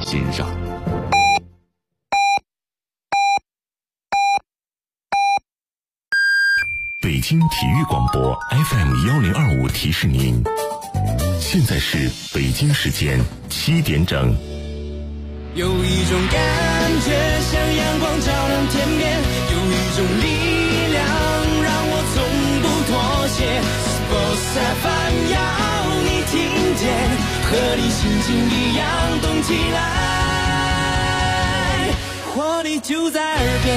心上。北京体育广播 FM1025提示您，现在是北京时间7点整。 有一种感觉像阳光照亮天边，有一种力量让我从不妥协。Sports FM 要你听见，和你心情一样动起来，活力就在耳边。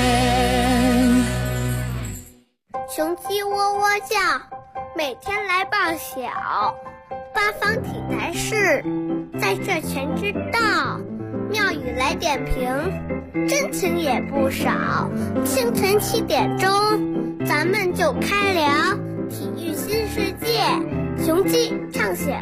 雄鸡喔喔叫，每天来报晓。八方体坛事，在这全知道。妙语来点评，真情也不少。清晨7点钟，咱们就开聊体育新世界，雄鸡唱晓。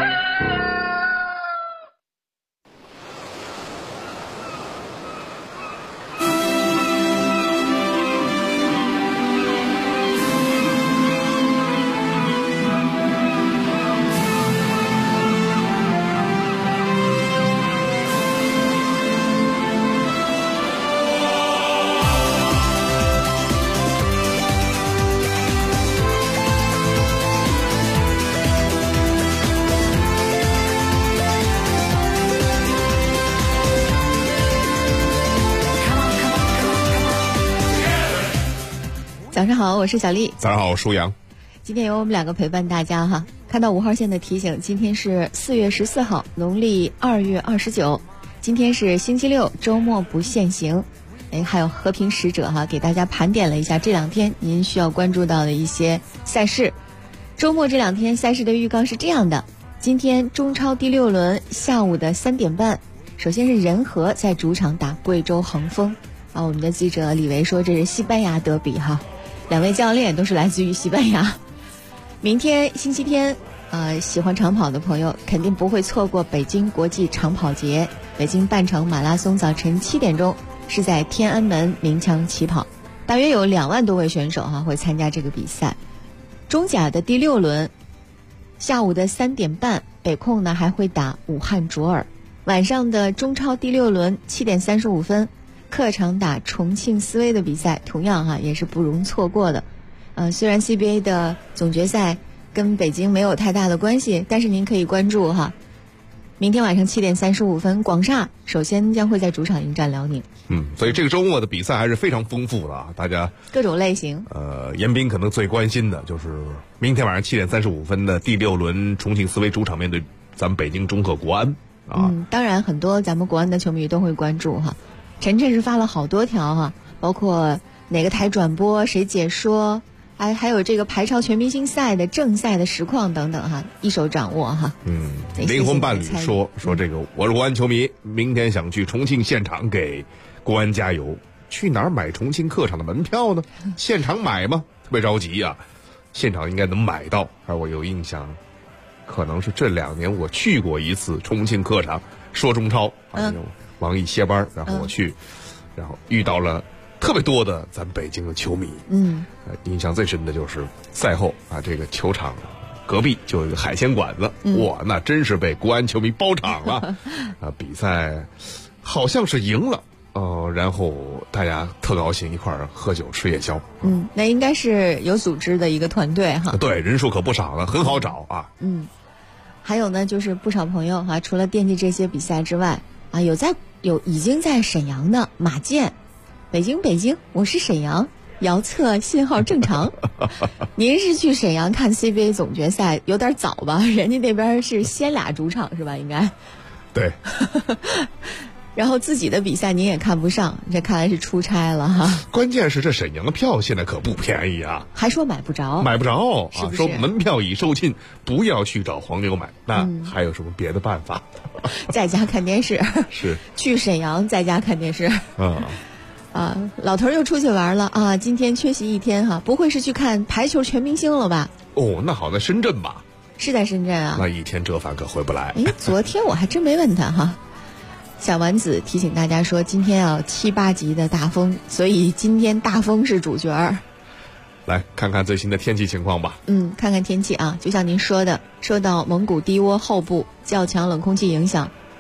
早上好，我是小丽。 早上好，我舒阳。 今天由我们两个陪伴大家哈。看到5号线的提醒，今天是4月14号，农历2月29，今天是星期六，周末不限行。还有和平使者哈，给大家盘点了一下这2天您需要关注到的一些赛事。周末这2天赛事的预告是这样的：今天中超第6轮下午的3点半，首先是人和在主场打贵州恒丰啊。我们的记者李维说这是西班牙德比哈。2位教练都是来自于西班牙。明天星期天，喜欢长跑的朋友肯定不会错过北京国际长跑节。北京半程马拉松早晨7点钟是在天安门鸣枪起跑，大约有2万多位选手会参加这个比赛。中甲的第6轮下午的3点半，北控呢还会打武汉卓尔。晚上的中超第6轮7点35分。客场打重庆斯威的比赛同样也是不容错过的。虽然 CBA 的总决赛跟北京没有太大的关系，但是您可以关注明天晚上7点35分，广厦首先将会在主场迎战辽宁。 所以这个周末的比赛还是非常丰富的啊，大家各种类型。 严斌可能最关心的就是明天晚上7点35分的第6轮重庆斯威主场面对咱们北京中赫国安啊。 当然很多咱们国安的球迷都会关注晨晨是发了好多条包括哪个台转播、谁解说，还有这个排超全明星赛的正赛的实况等等一手掌握灵魂伴侣说这个我是国安球迷，明天想去重庆现场给国安加油，去哪儿买重庆客场的门票呢？现场买吗？特别着急啊！现场应该能买到，而我有印象，可能是这2年我去过一次重庆客场说中超王毅歇班，然后我去，然后遇到了特别多的咱北京的球迷。印象最深的就是赛后这个球场隔壁就有一个海鲜馆子，哇，那真是被国安球迷包场了。比赛好像是赢了，然后大家特高兴，一块儿喝酒吃夜宵。 那应该是有组织的一个团队对，人数可不少了，很好找啊。 还有呢，就是不少朋友除了惦记这些比赛之外有已经在沈阳的马健，北京，我是沈阳，遥测信号正常。您是去沈阳看 CBA 总决赛有点早吧？人家那边是先俩主场是吧？应该。 对。 然后自己的比赛您也看不上，这看来是出差了关键是这沈阳的票现在可不便宜啊， 还说买不着是不是？ 说门票已售罄，不要去找黄牛买。那还有什么别的办法？ 在家看电视。 是去沈阳在家看电视。老头又出去玩了今天缺席1天不会是去看排球全明星了吧？ 那好在深圳吧？ 是在深圳那1天折返可回不来。 昨天我还真没问他小丸子提醒大家说，今天要7、8级的大风，所以今天大风是主角。 来看看最新的天气情况吧。 看看天气就像您说的，受到蒙古低涡后部较强冷空气影响，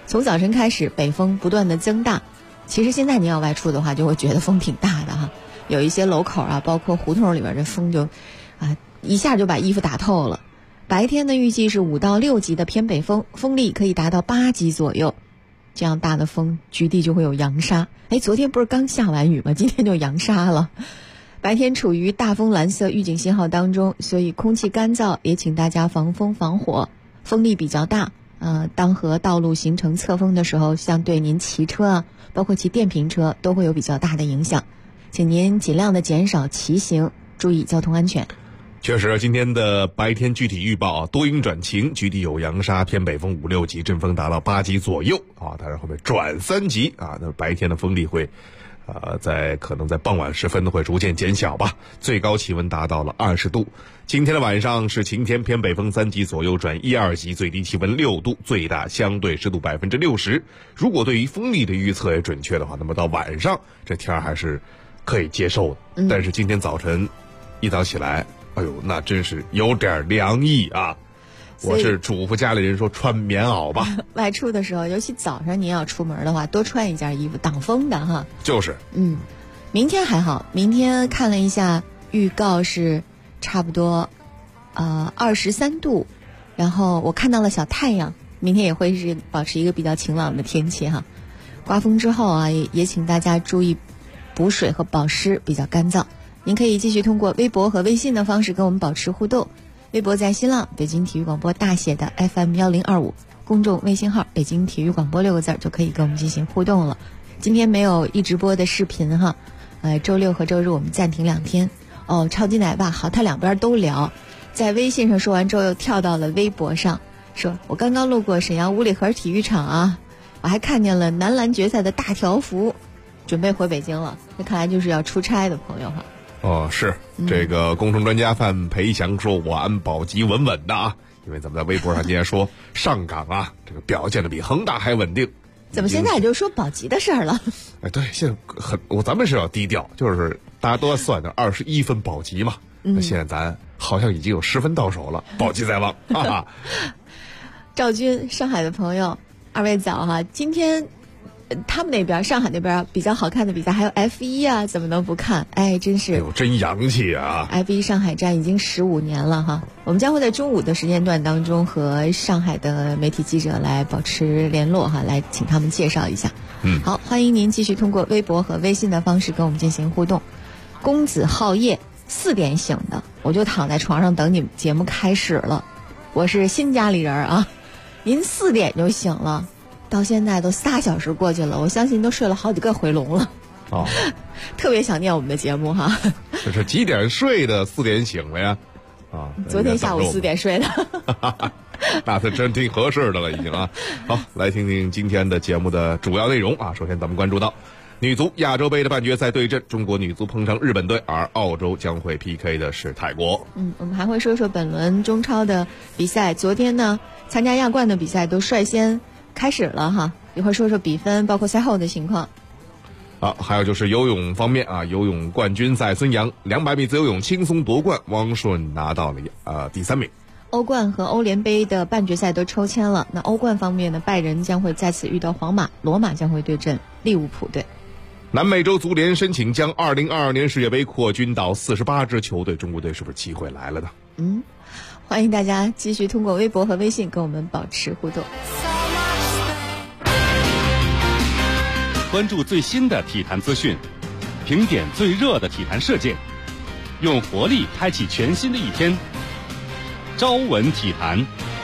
从早晨开始，北风不断的增大。其实现在你要外出的话，就会觉得风挺大的哈。有一些楼口啊，包括胡同里边，这风就一下就把衣服打透了。白天呢，预计是5到6级的偏北风，风力可以达到8级左右。这样大的风，局地就会有扬沙。昨天不是刚下完雨吗？今天就扬沙了。白天处于大风蓝色预警信号当中，所以空气干燥，也请大家防风防火。风力比较大，当和道路形成侧风的时候，像对您骑车啊，包括骑电瓶车都会有比较大的影响，请您尽量的减少骑行，注意交通安全。 确实，今天的白天具体预报多云转晴，局地有扬沙，偏北风5、6级，阵风达到8级左右但是后面转3级那白天的风力会可能在傍晚时分会逐渐减小吧，最高气温达到了20度。今天的晚上是晴天，偏北风3级左右转1、2级，最低气温6度，最大相对湿度60%。如果对于风力的预测也准确的话，那么到晚上这天还是可以接受的。但是今天早晨一早起来，那真是有点凉意啊！我是嘱咐家里人说穿棉袄吧。 外出的时候，尤其早上您要出门的话，多穿一件衣服挡风的哈。 就是。 明天还好，明天看了一下预告是差不多23度，然后我看到了小太阳，明天也会是保持一个比较晴朗的天气哈。刮风之后也请大家注意补水和保湿，比较干燥。您可以继续通过微博和微信的方式跟我们保持互动。微博在新浪北京体育广播大写的 FM1025， 公众微信号北京体育广播6个字就可以跟我们进行互动了。今天没有一直播的视频哈，周六和周日我们暂停2天。超级奶爸好，他两边都聊，在微信上说完之后又跳到了微博上，说我刚刚路过沈阳五里河体育场我还看见了男篮决赛的大条幅，准备回北京了。那看来就是要出差的朋友哈。 是这个工程专家范培祥说，我安保级稳稳的因为咱们在微博上今天说上港这个表现的比恒大还稳定。 怎么现在也就说保级的事儿了？ 对，现在咱们是要低调，就是大家都在算着21分保级嘛。那现在咱好像已经有10分到手了，保级在望赵军，上海的朋友，2位早今天他们那边上海那边比较好看的比赛还有 F1怎么能不看？真是真洋气啊！ F1 上海站已经15年了哈。我们将会在中午的时间段当中和上海的媒体记者来保持联络来请他们介绍一下。好，欢迎您继续通过微博和微信的方式跟我们进行互动。公子浩夜4点醒的，我就躺在床上等你们节目开始了。我是新家里人您4点就醒了，到现在都3小时过去了，我相信都睡了好几个回笼了。特别想念我们的节目哈。 这是几点睡的？4点醒了呀？ 昨天下午4点睡的。 那是真挺合适的了已经好，来听听今天的节目的主要内容首先咱们关注到女足亚洲杯的半决赛对阵，中国女足碰上日本队，而澳洲将会 PK 的是泰国。 我们还会说说本轮中超的比赛。昨天呢，参加亚冠的比赛都率先开始了哈，一会儿说说比分，包括赛后的情况。 还有就是游泳方面游泳冠军赛孙杨200米自由泳轻松夺冠，汪顺拿到了第3名。 欧冠和欧联杯的半决赛都抽签了，那欧冠方面呢，拜仁将会再次遇到皇马，罗马将会对阵利物浦队。 南美洲足联申请将2022年世界杯扩军到48支球队，中国队是不是机会来了呢？ 欢迎大家继续通过微博和微信跟我们保持互动。 关注最新的体坛资讯，评点最热的体坛事件，用活力开启全新的一天。朝闻体坛。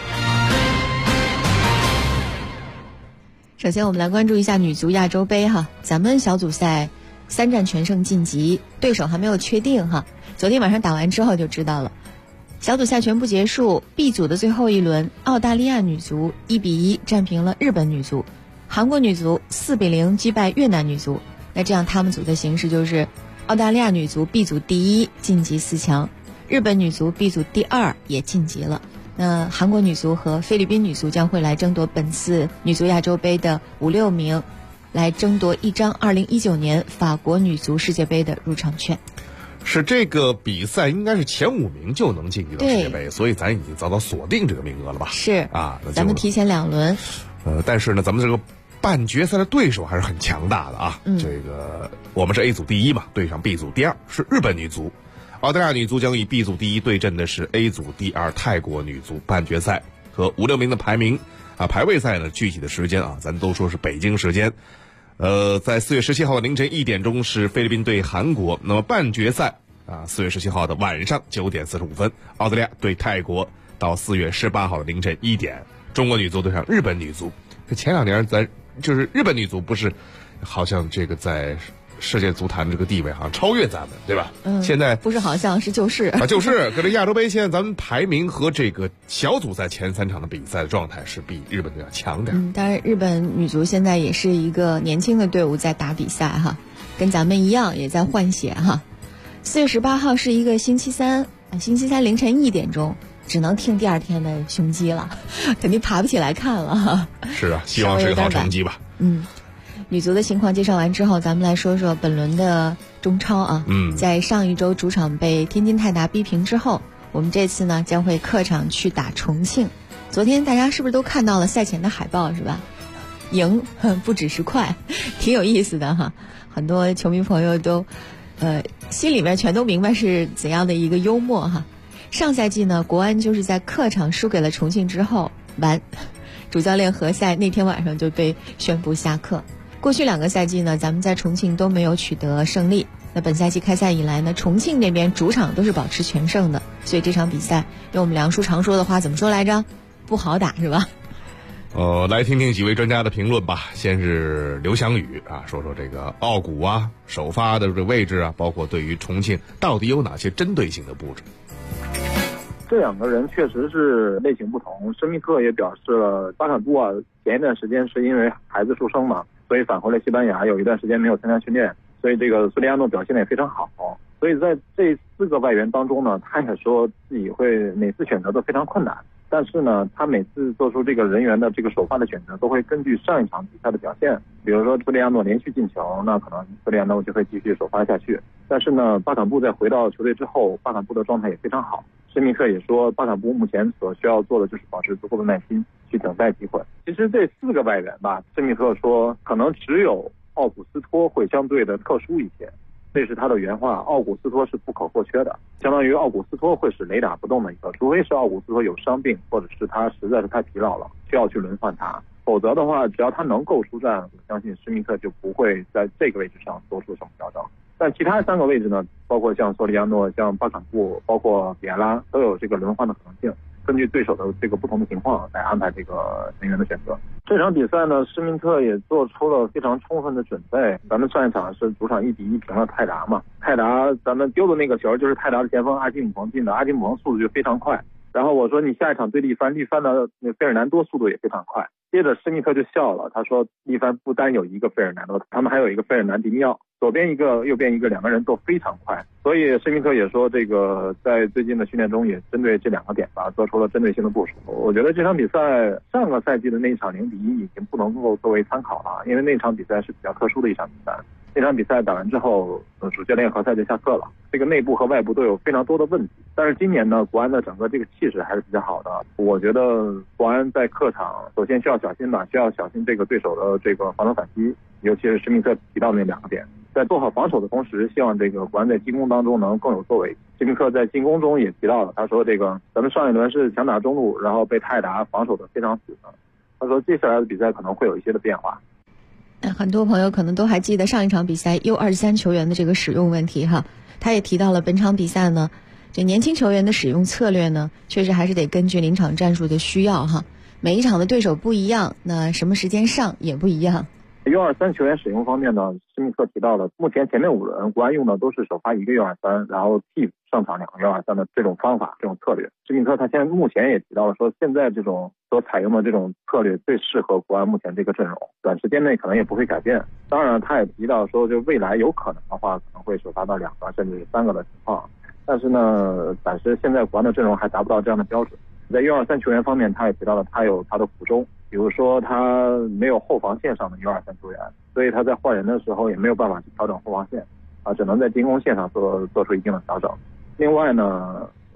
首先我们来关注一下女足亚洲杯哈，咱们小组赛3战全胜晋级，对手还没有确定哈，昨天晚上打完之后就知道了。小组赛全部结束， B 组的最后一轮，澳大利亚女足1-1战平了日本女足，韩国女足4-0击败越南女足。那这样他们组的形势就是澳大利亚女足 B 组第1晋级4强，日本女足 B 组第2也晋级了。那韩国女足和菲律宾女足将会来争夺本次女足亚洲杯的5、6名，来争夺一张2019年法国女足世界杯的入场券。 是这个比赛应该是前5名就能晋级到世界杯，所以咱已经早早锁定这个名额了吧？ 是咱们提前2轮。 但是呢，咱们这个半决赛的对手还是很强大的啊。这个我们是 A 组第一嘛，对上 B 组第二是日本女足。澳大利亚女足将与 B 组第一对阵的是 A 组第二泰国女足。半决赛和5、6名的排位赛呢，具体的时间啊，咱都说是北京时间。在4月17号的凌晨1点钟是菲律宾对韩国。那么半决赛啊，4月17号的晚上9点45分，澳大利亚对泰国。到4月18号的凌晨1点，中国女足对上日本女足。这前2年咱就是日本女足不是，好像这个在世界足坛这个地位好像超越咱们，对吧？现在不是好像是就是啊，就是可是亚洲杯现在咱们排名和这个小组赛前3场的比赛的状态是比日本队要强点。 当然日本女足现在也是一个年轻的队伍在打比赛哈，跟咱们一样也在换血哈。4月18号是一个星期三凌晨1点钟。只能听第2天的雄鸡了，肯定爬不起来看了。 是啊，希望是个好成绩吧。 女足的情况介绍完之后，咱们来说说本轮的中超啊。在上一周主场被天津泰达逼平之后，我们这次呢将会客场去打重庆。昨天大家是不是都看到了赛前的海报是吧？赢不只是快，挺有意思的哈。很多球迷朋友都心里面全都明白是怎样的一个幽默哈。上赛季呢，国安就是在客场输给了重庆之后完，主教练何塞那天晚上就被宣布下课。过去2个赛季呢，咱们在重庆都没有取得胜利。那本赛季开赛以来呢，重庆这边主场都是保持全胜的，所以这场比赛用我们梁叔常说的话怎么说来着？不好打是吧？ 来听听几位专家的评论吧。先是刘翔宇啊，说说这个奥古啊首发的这个位置啊，包括对于重庆到底有哪些针对性的布置。 这2个人确实是类型不同。施密特也表示了，巴坎布啊，前一段时间是因为孩子出生嘛，所以返回了西班牙，有一段时间没有参加训练，所以这个苏利亚诺表现得也非常好。所以在这4个外援当中呢，他也说自己会每次选择都非常困难，但是呢，他每次做出这个人员的这个首发的选择，都会根据上一场比赛的表现。比如说苏利亚诺连续进球，那可能苏利亚诺就会继续首发下去。但是呢，巴坎布在回到球队之后，巴坎布的状态也非常好。施密特也说，巴坎布目前所需要做的就是保持足够的耐心，去等待机会。其实这4个外援吧，施密特说，可能只有奥古斯托会相对的特殊一些。这是他的原话，奥古斯托是不可或缺的，相当于奥古斯托会是雷打不动的一个，除非是奥古斯托有伤病，或者是他实在是太疲劳了，需要去轮换他，否则的话，只要他能够出战，我相信施密特就不会在这个位置上做出什么调整。但其他3个位置呢，包括像索里亚诺、像巴坎布，包括比埃拉，都有这个轮换的可能性，根据对手的这个不同的情况来安排这个人员的选择。这场比赛呢，施密特也做出了非常充分的准备。咱们上一场是主场1-1平了泰达嘛，泰达咱们丢的那个球就是泰达的前锋阿基姆彭进的，阿基姆彭速度就非常快。然后我说你下一场对力帆的那费尔南多速度也非常快。接着施密特就笑了，他说力帆不单有一个费尔南多，他们还有一个费尔南迪尼奥，左边一个右边一个，2个人都非常快。所以施密特也说，这个在最近的训练中也针对这2个点吧做出了针对性的部署。我觉得这场比赛上个赛季的那一场0-1已经不能够作为参考了，因为那场比赛是比较特殊的一场比赛。那场比赛打完之后，主教练何塞就下课了，这个内部和外部都有非常多的问题。但是今年呢，国安的整个这个气势还是比较好的。我觉得国安在客场首先需要小心吧，需要小心这个对手的这个防守反击，尤其是施密特提到的那2个点。在做好防守的同时，希望这个国安在进攻当中能更有作为。施密特在进攻中也提到了，他说这个咱们上一轮是强打中路，然后被泰达防守的非常死的。他说接下来的比赛可能会有一些的变化。 很多朋友可能都还记得上一场比赛 U23 球员的这个使用问题哈，他也提到了本场比赛呢，这年轻球员的使用策略呢，确实还是得根据临场战术的需要哈，每一场的对手不一样，那什么时间上也不一样。 U23 球员使用方面呢，施密特提到了，目前前面5轮国安用的都是首发1个 U23， 然后替上场2个 U23 的这种方法、这种策略。施密特他目前也提到了说，现在这种所采用的这种策略最适合国安目前这个阵容，短时间内可能也不会改变。当然，他也提到说，就未来有可能的话，可能会首发到2个甚至是3个的情况。但是呢，暂时现在国安的阵容还达不到这样的标准。在 U23 球员方面，他也提到了他有他的苦衷，比如说他没有后防线上的 U23 球员，所以他在换人的时候也没有办法去调整后防线，只能在进攻线上做出一定的调整。另外呢，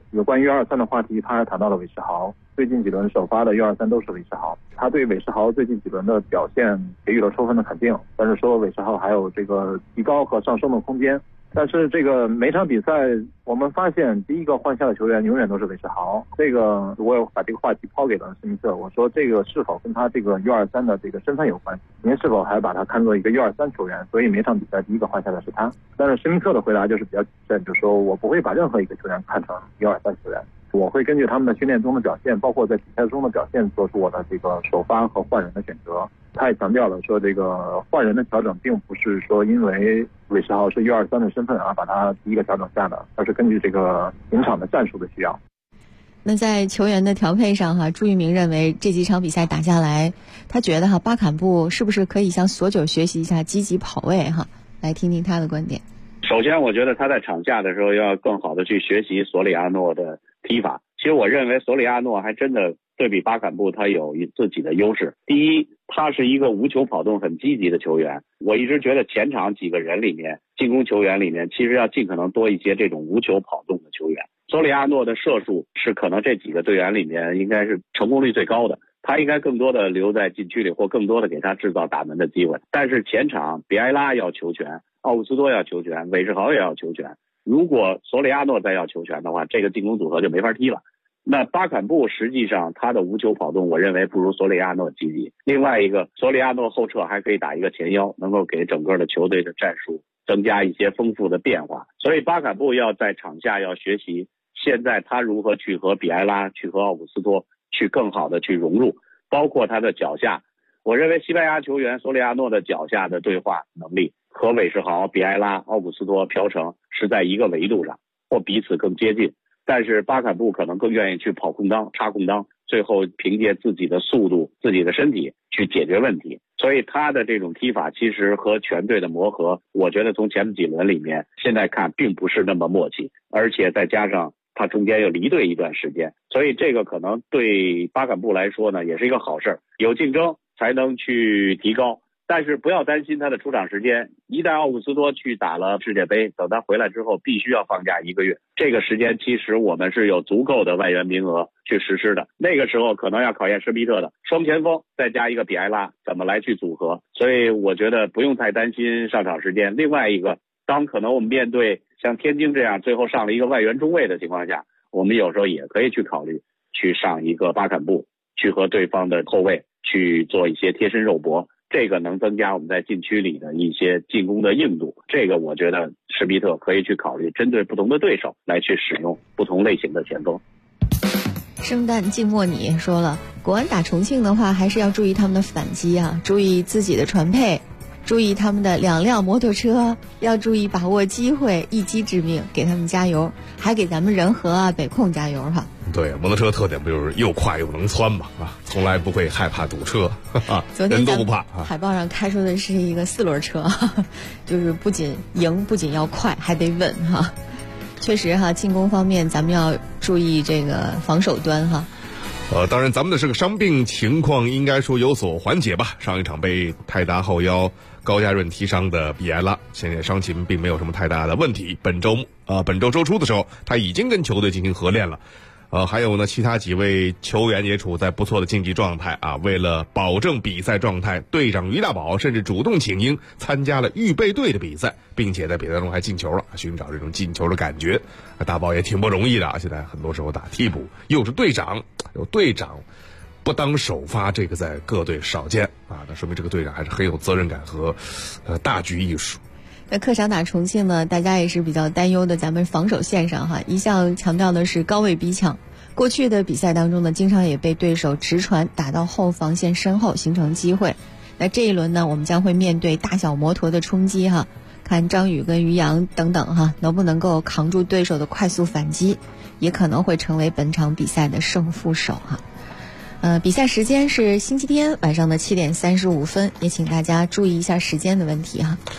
有关123的话题，他还谈到了韦世豪。最近几轮首发的123都是韦世豪，他对韦世豪最近几轮的表现给予了充分的肯定，但是说韦世豪还有这个提高和上升的空间。但是这个每场比赛我们发现第一个换下的球员永远都是韦世豪，这个我有把这个话题抛给了施密特，我说这个是否跟他这个123的这个身份有关系，您是否还把他看作一个123球员，所以每场比赛第一个换下的是他。但是施密特的回答就是比较谨慎，就说我不会把任何一个球员看成123球员，我会根据他们的训练中的表现，包括在比赛中的表现，做出我的这个首发和换人的选择。他也强调了说，这个换人的调整并不是说因为韦世豪是123的身份而把他第一个调整下的，而是根据这个临场的战术的需要。 那在球员的调配上朱一鸣认为这几场比赛打下来，他觉得巴坎布是不是可以向索九学习一下积极跑位来听听他的观点。 首先我觉得他在场下的时候要更好的去学习索里亚诺的踢法。其实我认为索里亚诺还真的对比巴坎布他有自己的优势。第一，他是一个无球跑动很积极的球员，我一直觉得前场几个人里面，进攻球员里面其实要尽可能多一些这种无球跑动的球员。索里亚诺的射术是可能这几个队员里面应该是成功率最高的，他应该更多的留在禁区里，或更多的给他制造打门的机会。但是前场比埃拉要球权，奥古斯多要球权，韦世豪也要球权，如果索里亚诺再要球权的话，这个进攻组合就没法踢了。那巴坎布实际上他的无球跑动我认为不如索里亚诺积极。另外一个，索里亚诺后撤还可以打一个前腰，能够给整个的球队的战术增加一些丰富的变化。所以巴坎布要在场下要学习现在他如何去和比埃拉，去和奥古斯托去更好的去融入，包括他的脚下。我认为西班牙球员索里亚诺的脚下的对话能力和韦世豪、比埃拉、奥古斯托、朴成是在一个维度上，或彼此更接近。但是巴坎布可能更愿意去跑空当、插空当，最后凭借自己的速度、自己的身体去解决问题。所以他的这种踢法其实和全队的磨合，我觉得从前几轮里面现在看并不是那么默契，而且再加上他中间又离队一段时间，所以这个可能对巴坎布来说呢也是一个好事，有竞争才能去提高。但是不要担心他的出场时间，一旦奥古斯托去打了世界杯，等他回来之后必须要放假1个月，这个时间其实我们是有足够的外援名额去实施的。那个时候可能要考验施密特的双前锋再加一个比埃拉怎么来去组合，所以我觉得不用太担心上场时间。另外一个，当可能我们面对像天津这样最后上了一个外援中卫的情况下，我们有时候也可以去考虑去上一个巴坎布，去和对方的后卫去做一些贴身肉搏，这个能增加我们在禁区里的一些进攻的硬度。这个我觉得施密特可以去考虑针对不同的对手来去使用不同类型的前锋。 圣诞静默你说了，国安打重庆的话还是要注意他们的反击注意自己的传配，注意他们的2辆摩托车，要注意把握机会，一击致命，给他们加油，还给咱们仁和北控加油对，摩托车特点不就是又快又能窜嘛？从来不会害怕堵车，人都不怕。 海报上开出的是一个4轮车，就是不仅要快，还得稳确实进攻方面咱们要注意这个防守端当然咱们的这个伤病情况应该说有所缓解吧。上一场被泰达后腰高加润踢伤的比埃拉，现在伤情并没有什么太大的问题。本周周初的时候，他已经跟球队进行合练了。还有呢，其他几位球员也处在不错的竞技状态为了保证比赛状态，队长于大宝甚至主动请缨参加了预备队的比赛，并且在比赛中还进球了，寻找这种进球的感觉。大宝也挺不容易的现在很多时候打替补，又是队长，有队长不当首发，这个在各队少见那说明这个队长还是很有责任感和大局艺术。 那客场打重庆呢，大家也是比较担忧的，咱们防守线上一向强调的是高位逼抢，过去的比赛当中呢，经常也被对手直传打到后防线身后形成机会。那这一轮呢，我们将会面对大小摩托的冲击看张宇跟于洋等等能不能够扛住对手的快速反击，也可能会成为本场比赛的胜负手比赛时间是星期天晚上的7点35分，也请大家注意一下时间的问题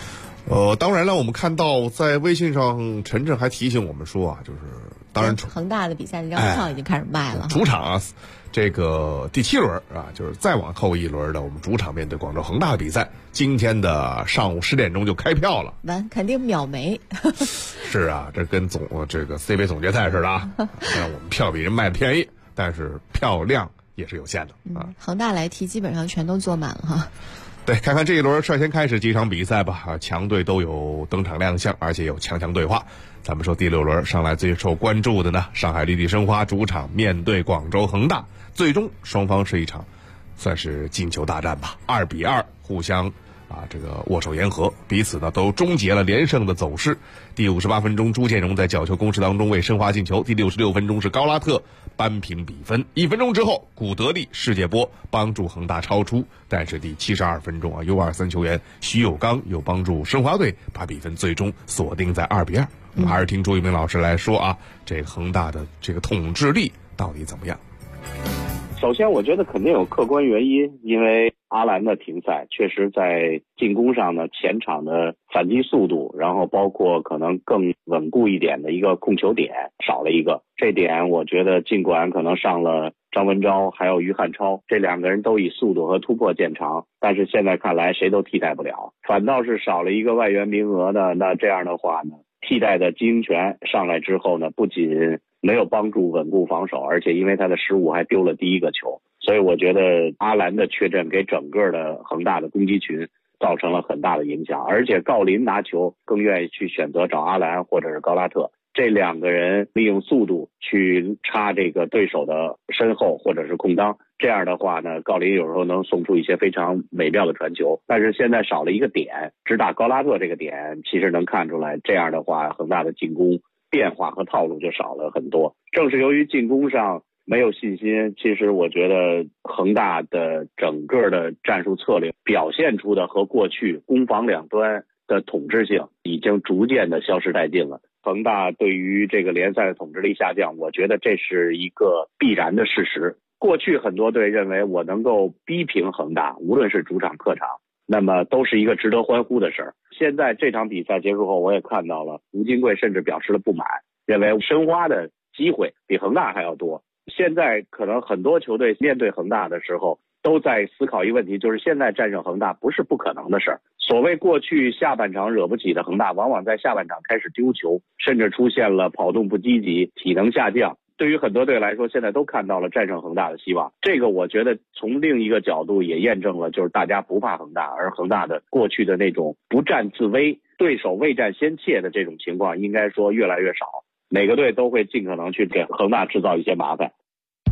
当然了，我们看到在微信上，晨晨还提醒我们说啊，就是当然恒大的比赛的这张票已经开始卖了。 主场啊，这个第7轮啊，就是再往后一轮的我们主场面对广州恒大的比赛，今天的上午10点钟就开票了。 完，肯定秒没。 是啊，这跟这个 C 杯总决赛似的啊。虽然我们票比人卖的便宜，但是票量也是有限的啊。 恒大来踢基本上全都坐满了哈。 对，看看这一轮率先开始几场比赛吧。强队都有登场亮相，而且有强对话。咱们说第6轮上来最受关注的呢，上海绿地申花主场面对广州恒大，最终双方是一场算是进球大战吧，2-2互相这个握手言和，彼此呢都终结了连胜的走势。第58分钟，朱建荣在角球攻势当中为申花进球。第66分钟是高拉特扳平比分。1分钟之后，古德利世界波帮助恒大超出，但是第72分钟U23球员徐有刚又帮助申花队把比分最终锁定在2-2。我们还是听朱一鸣老师来说啊，这个恒大的这个统治力到底怎么样？ 首先我觉得肯定有客观原因，因为阿兰的停赛确实在进攻上呢，前场的反击速度，然后包括可能更稳固一点的一个控球点少了一个，这点我觉得尽管可能上了张文钊还有于汉超，这2个人都以速度和突破见长，但是现在看来谁都替代不了，反倒是少了一个外援名额的，那这样的话呢，替代的金英权上来之后呢，不仅没有帮助稳固防守，而且因为他的失误还丢了第1个球，所以我觉得阿兰的缺阵给整个的恒大的攻击群造成了很大的影响，而且郜林拿球更愿意去选择找阿兰或者是高拉特，这2个人利用速度去插这个对手的身后或者是空当，这样的话呢，郜林有时候能送出一些非常美妙的传球，但是现在少了一个点，只打高拉特这个点，其实能看出来，这样的话恒大的进攻变化和套路就少了很多。正是由于进攻上没有信心，其实我觉得恒大的整个的战术策略表现出的和过去攻防两端的统治性已经逐渐的消失殆尽了。恒大对于这个联赛的统治力下降，我觉得这是一个必然的事实。过去很多队认为我能够逼平恒大，无论是主场客场，那么都是一个值得欢呼的事儿。现在这场比赛结束后，我也看到了吴金贵甚至表示了不满，认为申花的机会比恒大还要多。现在可能很多球队面对恒大的时候都在思考一个问题，就是现在战胜恒大不是不可能的事儿。所谓过去下半场惹不起的恒大，往往在下半场开始丢球，甚至出现了跑动不积极、体能下降。对于很多队来说，现在都看到了战胜恒大的希望。这个我觉得从另一个角度也验证了，就是大家不怕恒大，而恒大的过去的那种不战自危、对手未战先怯的这种情况，应该说越来越少。每个队都会尽可能去给恒大制造一些麻烦。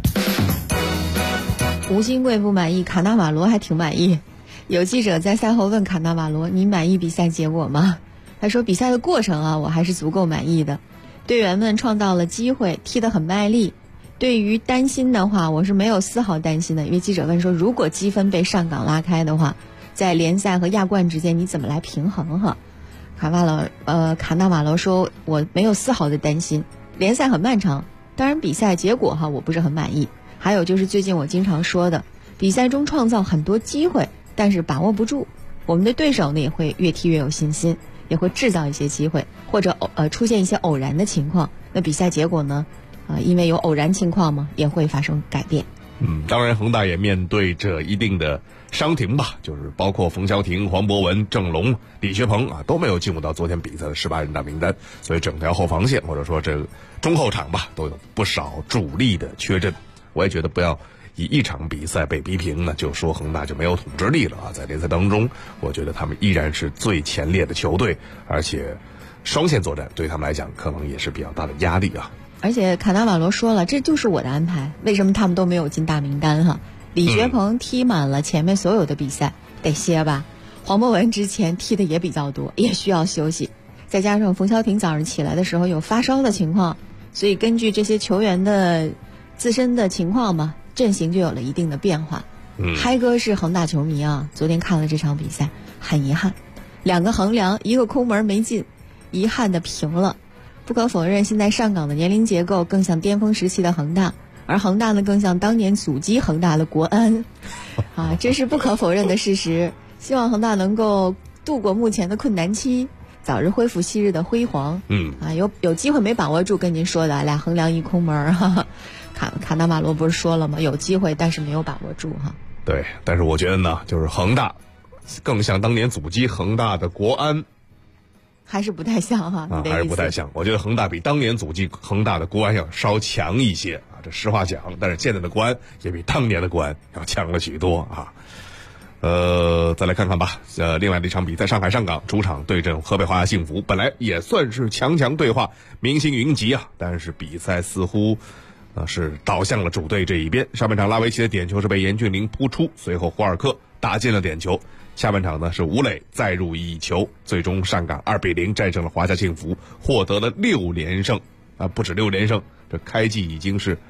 吴金贵不满意，卡纳瓦罗还挺满意。有记者在赛后问卡纳瓦罗：“你满意比赛结果吗？”他说：“比赛的过程啊，我还是足够满意的。队员们创造了机会，踢得很卖力。对于担心的话，我是没有丝毫担心的。因为记者问说，如果积分被上港拉开的话，在联赛和亚冠之间你怎么来平衡哈？”卡纳瓦罗说：“我没有丝毫的担心，联赛很漫长，当然比赛结果我不是很满意。还有就是最近我经常说的，比赛中创造很多机会，但是把握不住。我们的对手呢也会越踢越有信心，也会制造一些机会，或者出现一些偶然的情况。那比赛结果呢，因为有偶然情况嘛，也会发生改变。” 当然恒大也面对着一定的伤停吧，就是包括冯潇霆、黄博文、郑龙、李学鹏都没有进入到昨天比赛的18人大名单，所以整条后防线或者说这个中后场吧，都有不少主力的缺阵。我也觉得不要以一场比赛被逼平呢，就说恒大就没有统治力了啊！在联赛当中，我觉得他们依然是最前列的球队，而且双线作战对他们来讲可能也是比较大的压力啊。 而且卡纳瓦罗说了，这就是我的安排，为什么他们都没有进大名单哈？李学鹏踢满了前面所有的比赛，得歇吧。黄博文之前踢的也比较多，也需要休息。再加上冯潇霆早上起来的时候有发烧的情况，所以根据这些球员的自身的情况嘛，阵型就有了一定的变化。嗨哥是恒大球迷啊，昨天看了这场比赛，很遗憾，2个横梁，一个空门没进，遗憾的平了。不可否认，现在上港的年龄结构更像巅峰时期的恒大，而恒大呢更像当年阻击恒大的国安，这是不可否认的事实。希望恒大能够度过目前的困难期，早日恢复昔日的辉煌。有机会没把握住，跟您说的俩横梁一空门哈。卡纳马罗不是说了吗？有机会，但是没有把握住哈。 对，但是我觉得呢，就是恒大更像当年祖籍恒大的国安。 还是不太像哈， 还是不太像。我觉得恒大比当年祖籍恒大的国安要稍强一些啊，这实话讲。但是现在的国安也比当年的国安要强了许多啊。再来看看吧。另外的一场比赛，上海上港主场对阵河北华夏幸福，本来也算是强对话，明星云集啊，但是比赛似乎是倒向了主队这一边。上半场拉维奇的点球是被严俊凌扑出，随后胡尔克打进了点球。下半场呢是吴磊再入一球，最终上港2-0战胜了华夏幸福，获得了6连胜啊，不止6连胜，这开季已经是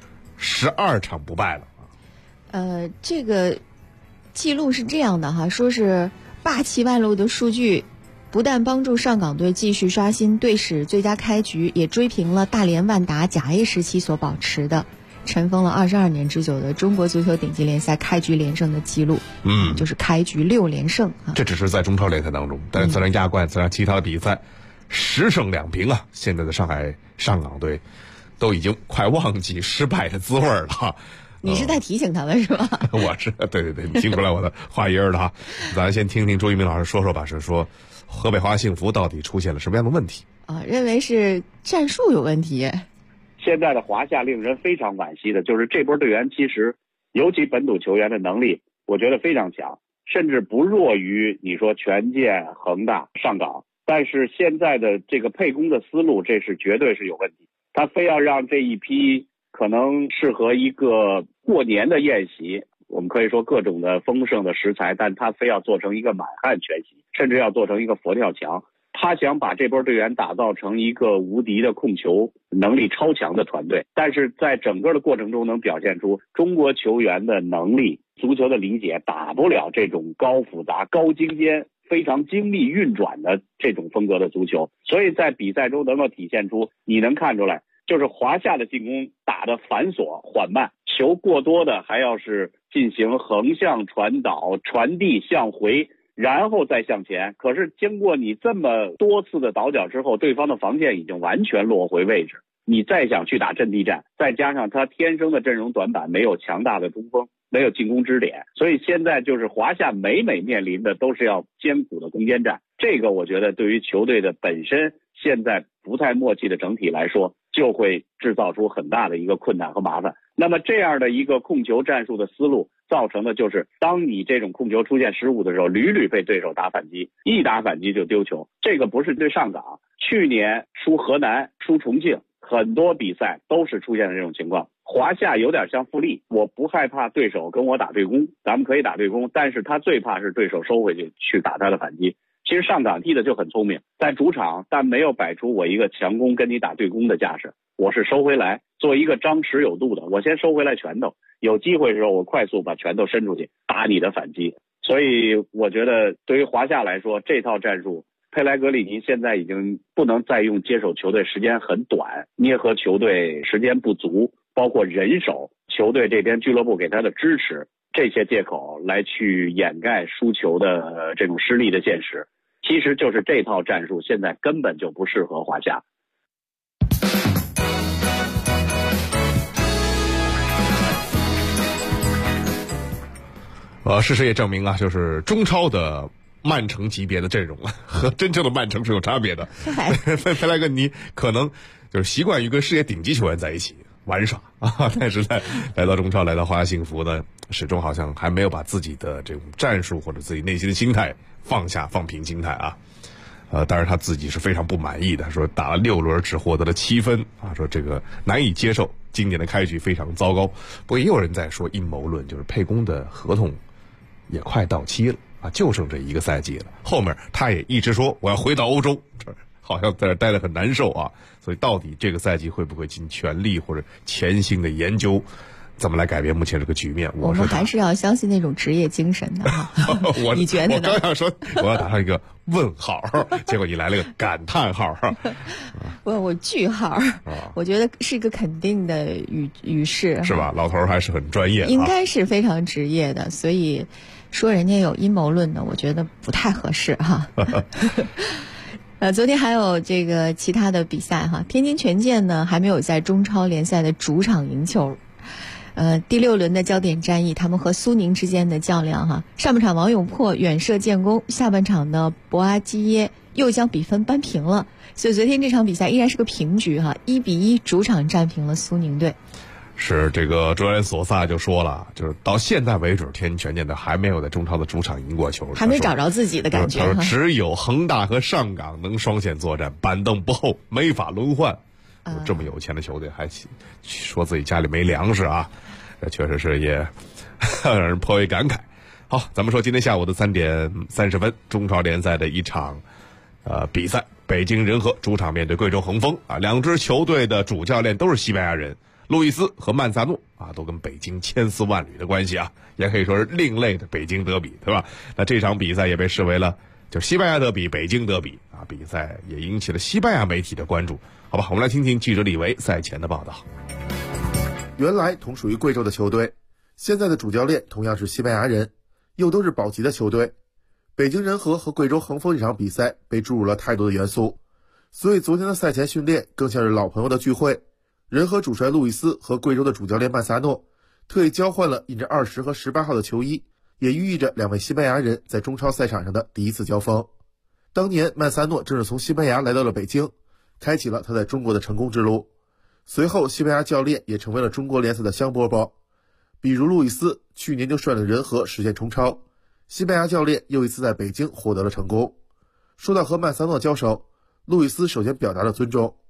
12场不败了。 这个记录是这样的哈，说是霸气外露的数据，不但帮助上港队继续刷新队史最佳开局，也追平了大连万达甲 A 时期所保持的尘封了22年之久的中国足球顶级联赛开局连胜的记录。就是开局6连胜啊。 这只是在中超联赛当中，但是自然亚冠、自然其他的比赛10胜2平啊。现在的上海上港队都已经快忘记失败的滋味了。 你是在提醒他们是吧？ 我是对，你听出来我的话音了哈。咱先听听周一鸣老师说说吧，是说河北华夏幸福到底出现了什么样的问题啊？认为是战术有问题。 现在的华夏令人非常惋惜的就是这波队员其实尤其本土球员的能力我觉得非常强，甚至不弱于你说权健、恒大、上港，但是现在的这个配攻的思路这是绝对是有问题。他非要让这一批可能适合一个过年的宴席，我们可以说各种的丰盛的食材，但他非要做成一个满汉全席，甚至要做成一个佛跳墙。他想把这波队员打造成一个无敌的控球能力超强的团队，但是在整个的过程中能表现出中国球员的能力、足球的理解打不了这种高复杂、高精尖、非常精密运转的这种风格的足球，所以在比赛中能够体现出，你能看出来就是华夏的进攻打得繁琐缓慢，球过多的还要是进行横向传导、传递向回，然后再向前。可是经过你这么多次的倒脚之后，对方的防线已经完全落回位置，你再想去打阵地战，再加上他天生的阵容短板，没有强大的中锋，没有进攻支点，所以现在就是华夏每面临的都是要艰苦的攻坚战。这个我觉得对于球队的本身现在不太默契的整体来说，就会制造出很大的一个困难和麻烦。那么这样的一个控球战术的思路造成的就是当你这种控球出现失误的时候，屡屡被对手打反击，一打反击就丢球。这个不是对上港，去年输河南、输重庆很多比赛都是出现了这种情况。华夏有点像富力，我不害怕对手跟我打对攻，咱们可以打对攻，但是他最怕是对手收回去打他的反击。其实上港踢的就很聪明，在主场但没有摆出我一个强攻跟你打对攻的架势，我是收回来做一个张弛有度的，我先收回来拳头，有机会的时候我快速把拳头伸出去打你的反击。所以我觉得对于华夏来说，这套战术佩莱格里尼现在已经不能再用接手球队时间很短，捏合球队时间不足，包括人手，球队这边俱乐部给他的支持，这些借口来去掩盖输球的这种失利的现实。其实就是这套战术现在根本就不适合华夏。 事实也证明啊，就是中超的曼城级别的阵容和真正的曼城是有差别的。佩莱格尼可能就是习惯于跟世界顶级球员在一起玩耍啊，但是来到中超，来到华夏幸福呢，始终好像还没有把自己的这种战术或者自己内心的心态放平心态啊。当然他自己是非常不满意的，说打了6轮只获得了7分啊，说这个难以接受，今年的开局非常糟糕。不过也有人在说阴谋论，就是佩攻的合同也快到期了啊，就剩这1个赛季了。后面他也一直说我要回到欧洲，好像在这待得很难受啊。所以到底这个赛季会不会尽全力或者潜心的研究怎么来改变目前这个局面？ 我们还是要相信那种职业精神的。你觉得呢？ 我刚想说我要打上一个问号，结果你来了个感叹号。 我句号。我觉得是一个肯定的语势， 是吧？老头还是很专业的， 应该是非常职业的，所以说人家有阴谋论的，我觉得不太合适哈。昨天还有这个其他的比赛哈，天津权健呢还没有在中超联赛的主场赢球。第6轮的焦点战役，他们和苏宁之间的较量哈，上半场王永珀远射建功，下半场呢博阿基耶又将比分扳平了，所以昨天这场比赛依然是个平局哈，1-1主场战平了苏宁队。 是这个主教练索萨就说了，就是到现在为止，天津权健的还没有在中超的主场赢过球， 还没找着自己的感觉。 他说只有恒大和上港能双线作战，板凳不厚，没法轮换。这么有钱的球队还说自己家里没粮食啊，这确实是也让人颇为感慨。好，咱们说今天下午的3点30分，中超联赛的一场比赛，北京人和主场面对贵州恒丰啊，两支球队的主教练都是西班牙人。路易斯和曼萨诺啊，都跟北京千丝万缕的关系啊，也可以说是另类的北京德比，对吧？那这场比赛也被视为了就是西班牙德比、北京德比啊，比赛也引起了西班牙媒体的关注。好吧，我们来听听记者李维赛前的报道。 原来同属于贵州的球队，现在的主教练同样是西班牙人，又都是保级的球队。北京人和贵州恒丰这场比赛被注入了太多的元素，所以昨天的赛前训练更像是老朋友的聚会。人和主帅路易斯和贵州的主教练曼萨诺特意交换了印着20和18号的球衣，也寓意着两位西班牙人在中超赛场上的第一次交锋。当年曼萨诺正是从西班牙来到了北京，开启了他在中国的成功之路。随后西班牙教练也成为了中国联赛的香饽饽，比如路易斯去年就率领人和实现冲超，西班牙教练又一次在北京获得了成功。说到和曼萨诺交手，路易斯首先表达了尊重。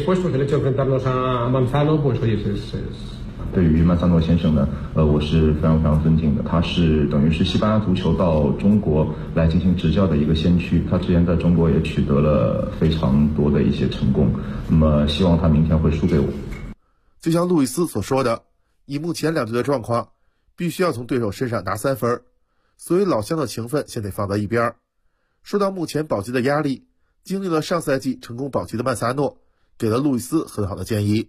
对于曼萨诺先生呢，我是非常非常尊敬的。他是等于是西班牙足球到中国来进行执教的一个先驱，他之前在中国也取得了非常多的一些成功。那么希望他明天会输给我。 就像路易斯所说的，以目前两队的状况，必须要从对手身上拿3分，所以老乡的情分先得放在一边。说到目前保级的压力，经历了上赛季成功保级的曼萨诺给了路易斯很好的建议。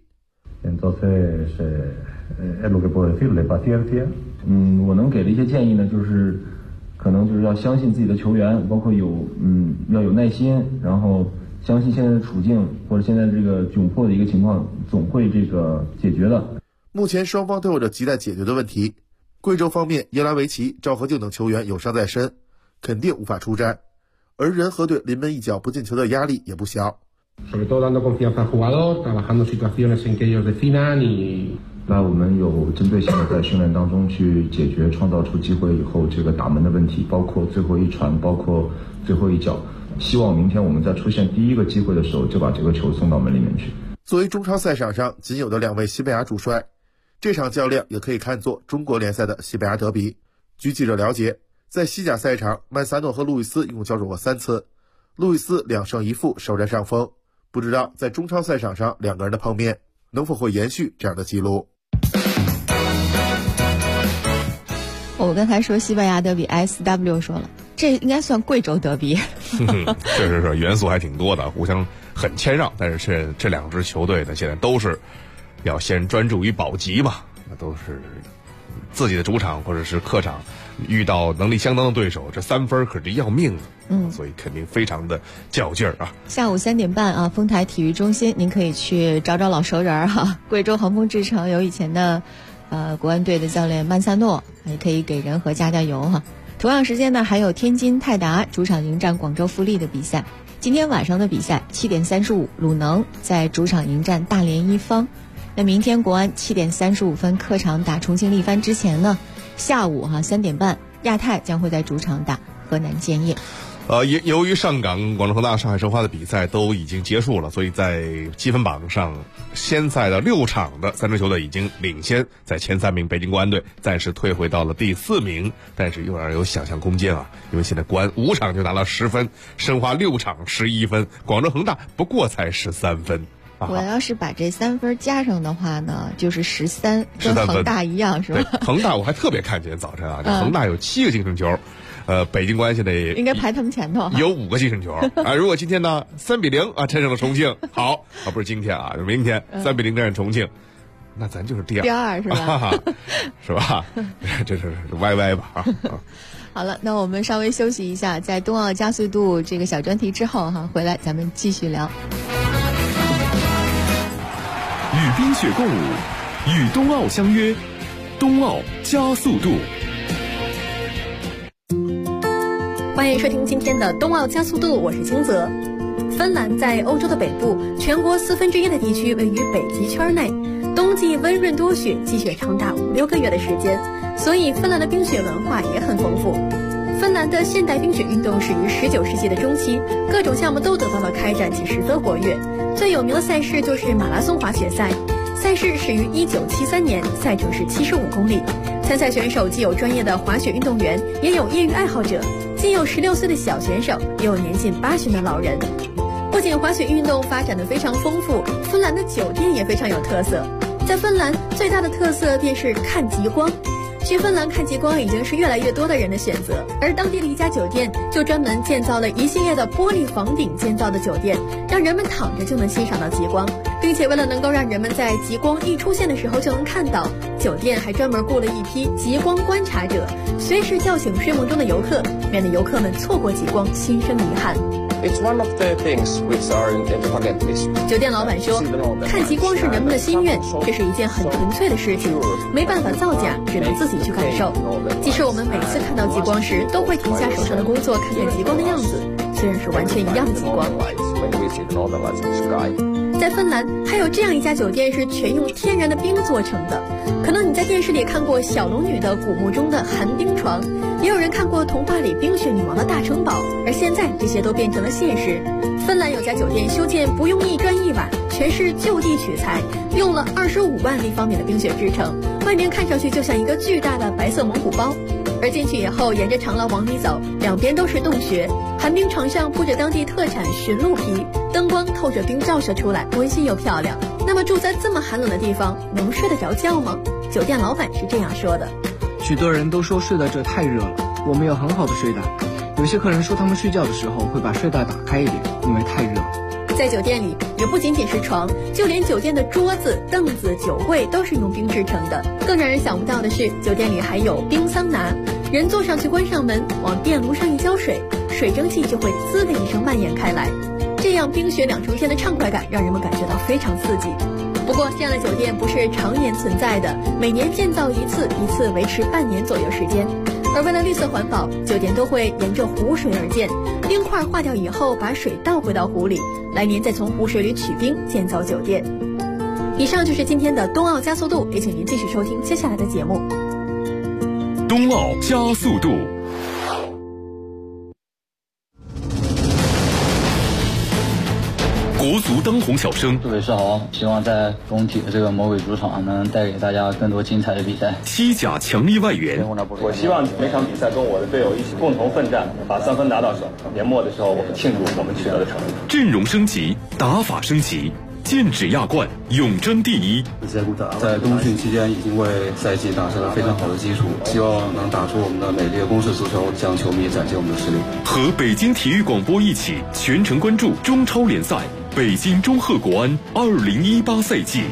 我能给的一些建议呢，就是可能就是要相信自己的球员，包括要有耐心，然后相信现在的处境或者现在这个窘迫的一个情况总会这个解决的。 目前双方都有着亟待解决的问题。贵州方面，耶拉维奇、赵和静等球员有伤在身，肯定无法出战，而人和队临门一脚不进球的压力也不小。 那我们有针对性的在训练当中去解决创造出机会以后这个打门的问题，包括最后一传，包括最后一脚。希望明天我们在出现第一个机会的时候就把这个球送到门里面去。 作为中超赛场上仅有的2位西班牙主帅，这场较量也可以看作中国联赛的西班牙德比。据记者了解，在西甲赛场，曼萨诺和路易斯一共交手过3次，路易斯2胜1负，首占上风。不知道在中超赛场上两个人的碰面能否会延续这样的记录。 我刚才说西班牙德比 ，SW 说了，这应该算贵州德比。 确实是元素还挺多的，互相很谦让，但是这2支球队呢，现在都是要先专注于保级嘛，那都是自己的主场或者是客场遇到能力相当的对手，这3分可是要命的。所以肯定非常的较劲儿啊。 下午3点半啊，丰台体育中心，您可以去找找老熟人哈。贵州恒丰智诚有以前的国安队的教练曼萨诺，也可以给人和加加油哈。同样时间呢，还有天津泰达主场迎战广州富力的比赛。今天晚上的比赛7点35，鲁能在主场迎战大连一方。那明天国安7点35分客场打重庆力帆之前呢，下午3点半，亚太将会在主场打河南建业。 由于上港、广州恒大、上海申花的比赛都已经结束了，所以在积分榜上，先赛的6场的3支球队已经领先，在前3名北京国安队暂时退回到了第4名，但是又让人有想象空间啊！因为现在国安5场就拿了10分，申花6场11分，广州恒大不过才13分。 我要是把这3分加上的话呢，就是13，跟恒大一样是吧？ 对，恒大我还特别看见早晨啊，这恒大有7个净胜球。北京国安现在应该排他们前头， 有5个净胜球啊！如果今天呢3-0啊战胜了重庆，好啊，不是今天啊，明天3-0战胜重庆，那咱就是第二是吧？ 是吧？这是歪吧啊！ 好了，那我们稍微休息一下，在冬奥加速度这个小专题之后哈，回来咱们继续聊。 与冰雪共舞，与冬奥相约，冬奥加速度。 欢迎收听今天的冬奥加速度，我是金泽。芬兰在欧洲的北部，全国1/4的地区位于北极圈内，冬季温润多雪，积雪长达5-6个月的时间，所以芬兰的冰雪文化也很丰富。芬兰的现代冰雪运动始于19世纪的中期，各种项目都得到了开展且十分活跃。最有名的赛事就是马拉松滑雪赛，赛事始于1973年，赛程是75公里。参赛选手既有专业的滑雪运动员，也有业余爱好者，既有16岁的小选手，也有年近80的老人。不仅滑雪运动发展得非常丰富，芬兰的酒店也非常有特色。在芬兰，最大的特色便是看极光。去芬兰看极光已经是越来越多的人的选择，而当地的一家酒店就专门建造了一系列的玻璃房顶建造的酒店，让人们躺着就能欣赏到极光，并且为了能够让人们在极光一出现的时候就能看到，酒店还专门雇了一批极光观察者，随时叫醒睡梦中的游客，免得游客们错过极光心生遗憾。 It's one of the things which are in the bucket list. 酒店老板说，看极光是人们的心愿，这是一件很纯粹的事情，没办法造假，只能自己去感受。即使我们每次看到极光时，都会停下手上的工作，看看极光的样子，虽然是完全一样的极光。在芬兰还有这样一家酒店是全用天然的冰做成的，可能你在电视里看过小龙女的古墓中的寒冰床，也有人看过童话里冰雪女王的大城堡，而现在这些都变成了现实。芬兰有家酒店修建不用一砖一瓦，全是就地取材，用了25万立方米的冰雪制成，外面看上去就像一个巨大的白色蒙古包。而进去以后，沿着长廊往里走，两边都是洞穴，寒冰床上铺着当地特产驯鹿皮，灯光透着冰照射出来，温馨又漂亮。那么住在这么寒冷的地方，能睡得着觉吗？酒店老板是这样说的： 许多人都说睡在这太热了，我们有很好的睡袋。有些客人说他们睡觉的时候会把睡袋打开一点，因为太热。 在酒店里也不仅仅是床，就连酒店的桌子、凳子、酒柜都是用冰制成的。更让人想不到的是，酒店里还有冰桑拿，人坐上去关上门，往电炉上一浇水，水蒸气就会滋的一声蔓延开来，这样冰雪2重天的畅快感让人们感觉到非常刺激。不过这样的酒店不是常年存在的，每年建造一次，一次维持半年左右时间。而为了绿色环保，酒店都会沿着湖水而建，冰块化掉以后把水倒回到湖里，来年再从湖水里取冰建造酒店。以上就是今天的冬奥加速度，也请您继续收听接下来的节目。 冬奥加速度。国足当红小生， 各位是好，希望在工体的这个魔鬼主场能带给大家更多精彩的比赛。 西甲强力外援， 我希望每场比赛跟我的队友一起共同奋战，把3分拿到手。年末的时候，我们庆祝我们取得的成绩。 阵容升级，打法升级，剑指亚冠，永争第一。 在冬训期间已经为赛季打下了非常好的基础，希望能打出我们的美丽的攻势足球，向球迷展现我们的实力。 和北京体育广播一起全程关注中超联赛。北京中赫国安2018赛季。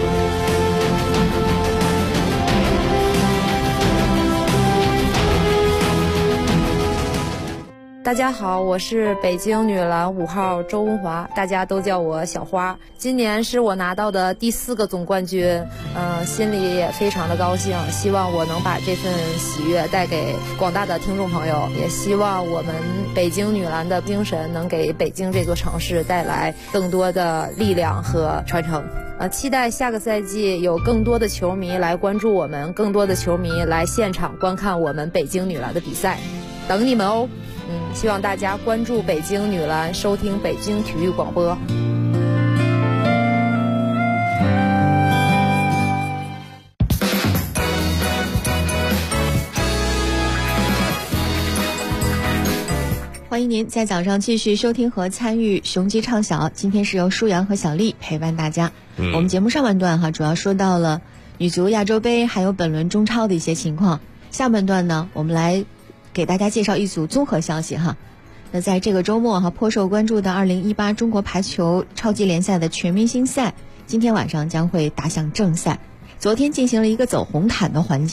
大家好，我是北京女篮5号周文华，大家都叫我小花。今年是我拿到的第4个总冠军，心里也非常的高兴，希望我能把这份喜悦带给广大的听众朋友，也希望我们北京女篮的精神能给北京这座城市带来更多的力量和传承。期待下个赛季有更多的球迷来关注我们，更多的球迷来现场观看我们北京女篮的比赛，等你们哦。希望大家关注北京女篮，收听北京体育广播。 欢迎您在早上继续收听和参与雄鸡唱小，今天是由舒阳和小丽陪伴大家。我们节目上半段主要说到了女足亚洲杯还有本轮中超的一些情况，下半段呢我们来给大家介绍一组综合消息哈。那在这个周末颇受关注的2018中国排球超级联赛的全明星赛，今天晚上将会打响正赛。昨天进行了一个走红毯的环节，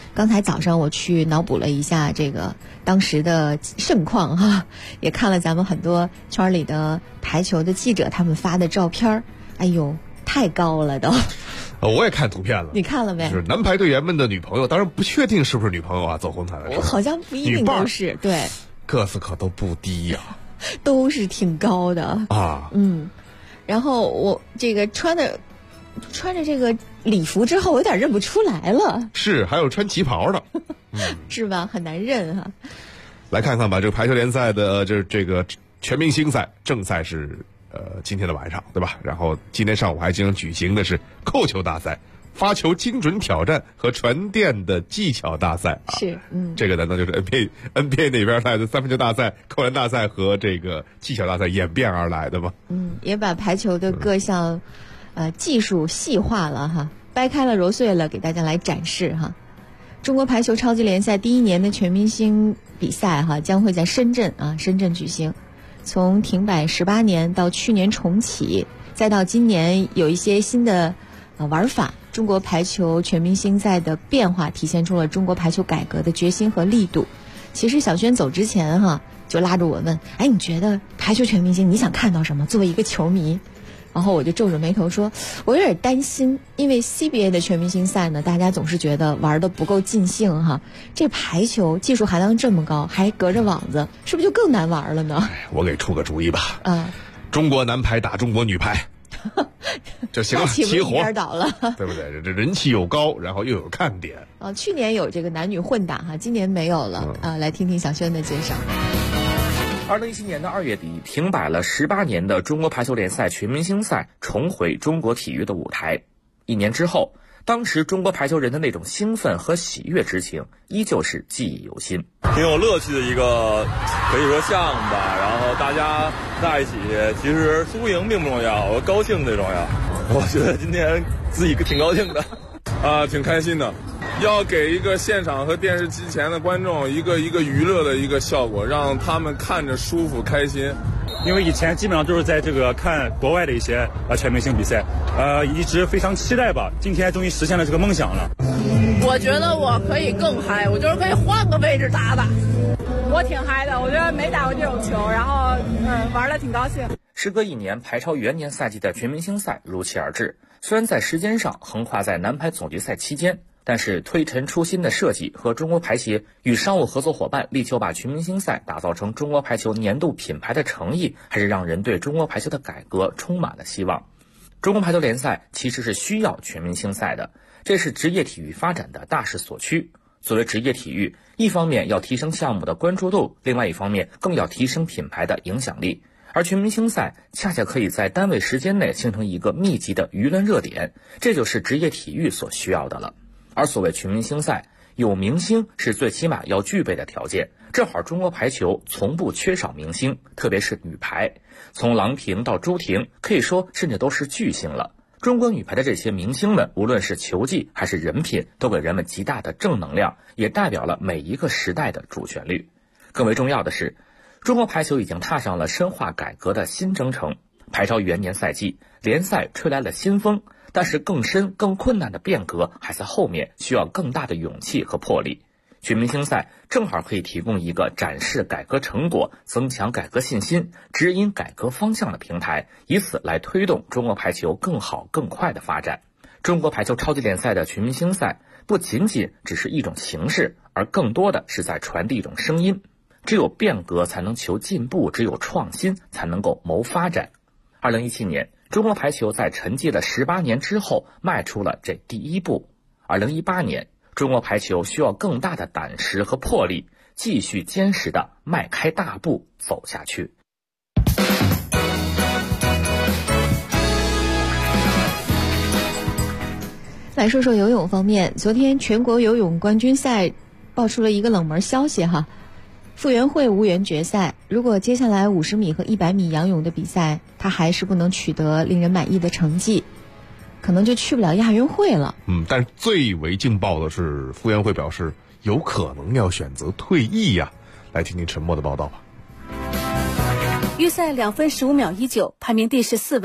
刚才早上我去脑补了一下这个当时的盛况哈，也看了咱们很多圈里的排球的记者他们发的照片，哎呦，太高了都。 我也看图片了， 你看了没？ 就是男排队员们的女朋友，当然不确定是不是女朋友啊，走红毯的时候， 我好像不一定都是，对， 个子可都不低呀， 都是挺高的啊。 然后我这个穿着这个礼服之后，我有点认不出来了。 是，还有穿旗袍的， 是吧？很难认哈。 来看看吧，这个排球联赛的这个全明星赛正赛是今天的晚上，对吧？然后今天上午还将举行的是扣球大赛、发球精准挑战和传电的技巧大赛啊。 是， 这个难道就是 NBA 那边来的三分球大赛、扣篮大赛和这个技巧大赛演变而来的吗？ 也把排球的各项技术细化了哈，掰开了揉碎了给大家来展示哈。中国排球超级联赛第一年的全明星比赛哈，将会在深圳举行。从停摆18年到去年重启，再到今年有一些新的玩法，中国排球全明星赛的变化体现出了中国排球改革的决心和力度。其实小轩走之前哈，就拉着我问，你觉得排球全明星你想看到什么？作为一个球迷，然后我就皱着眉头说，我有点担心，因为 CBA 的全明星赛呢，大家总是觉得玩得不够尽兴哈。这排球技术含量这么高，还隔着网子，是不是就更难玩了呢？ 我给出个主意吧，中国男排打中国女排，就行了，齐活一倒了， 对不对？这人气又高，然后又有看点。 去年有这个男女混打哈，今年没有了来听听小轩的介绍。 2017年的2月底，停摆了18年的中国排球联赛全明星赛重回中国体育的舞台。1年之后，当时中国排球人的那种兴奋和喜悦之情，依旧是记忆犹新。 挺有乐趣的一个，可以说项目吧。然后大家在一起，其实输赢并不重要，高兴最重要。我觉得今天自己挺高兴的，挺开心的。要给一个现场和电视机前的观众一个娱乐的一个效果，让他们看着舒服开心。 因为以前基本上都是在这个看国外的一些全明星比赛，一直非常期待吧。今天终于实现了这个梦想了。 我觉得我可以更嗨，我就是可以换个位置打打。我挺嗨的，我觉得没打过这种球，然后玩得挺高兴。 时隔1年，排超元年赛季的全明星赛如期而至。虽然在时间上横跨在男排总决赛期间，但是推陈出新的设计和中国排协与商务合作伙伴力求把全明星赛打造成中国排球年度品牌的诚意，还是让人对中国排球的改革充满了希望。中国排球联赛其实是需要全明星赛的，这是职业体育发展的大势所趋。作为职业体育，一方面要提升项目的关注度，另外一方面更要提升品牌的影响力。而全明星赛恰恰可以在单位时间内形成一个密集的舆论热点，这就是职业体育所需要的了。而所谓全明星赛，有明星是最起码要具备的条件，正好中国排球从不缺少明星，特别是女排，从郎平到朱婷，可以说甚至都是巨星了。中国女排的这些明星们，无论是球技还是人品，都给人们极大的正能量，也代表了每一个时代的主旋律。更为重要的是，中国排球已经踏上了深化改革的新征程。排超元年赛季，联赛吹来了新风，但是更深更困难的变革还在后面，需要更大的勇气和魄力。全明星赛正好可以提供一个展示改革成果、增强改革信心、指引改革方向的平台，以此来推动中国排球更好更快的发展。中国排球超级联赛的全明星赛不仅仅只是一种形式，而更多的是在传递一种声音。只有变革才能求进步，只有创新才能够谋发展。2017年，中国排球在沉寂了18年之后迈出了这第一步。2018年，中国排球需要更大的胆识和魄力，继续坚实地迈开大步走下去。 来说说游泳方面，昨天全国游泳冠军赛爆出了一个冷门消息哈，傅园慧无缘决赛，如果接下来50米和100米仰泳的比赛，他还是不能取得令人满意的成绩，可能就去不了亚运会了。 但是最为劲爆的是，傅园慧表示有可能要选择退役呀。来听听陈默的报道吧。 预赛2分15秒19，排名第14位。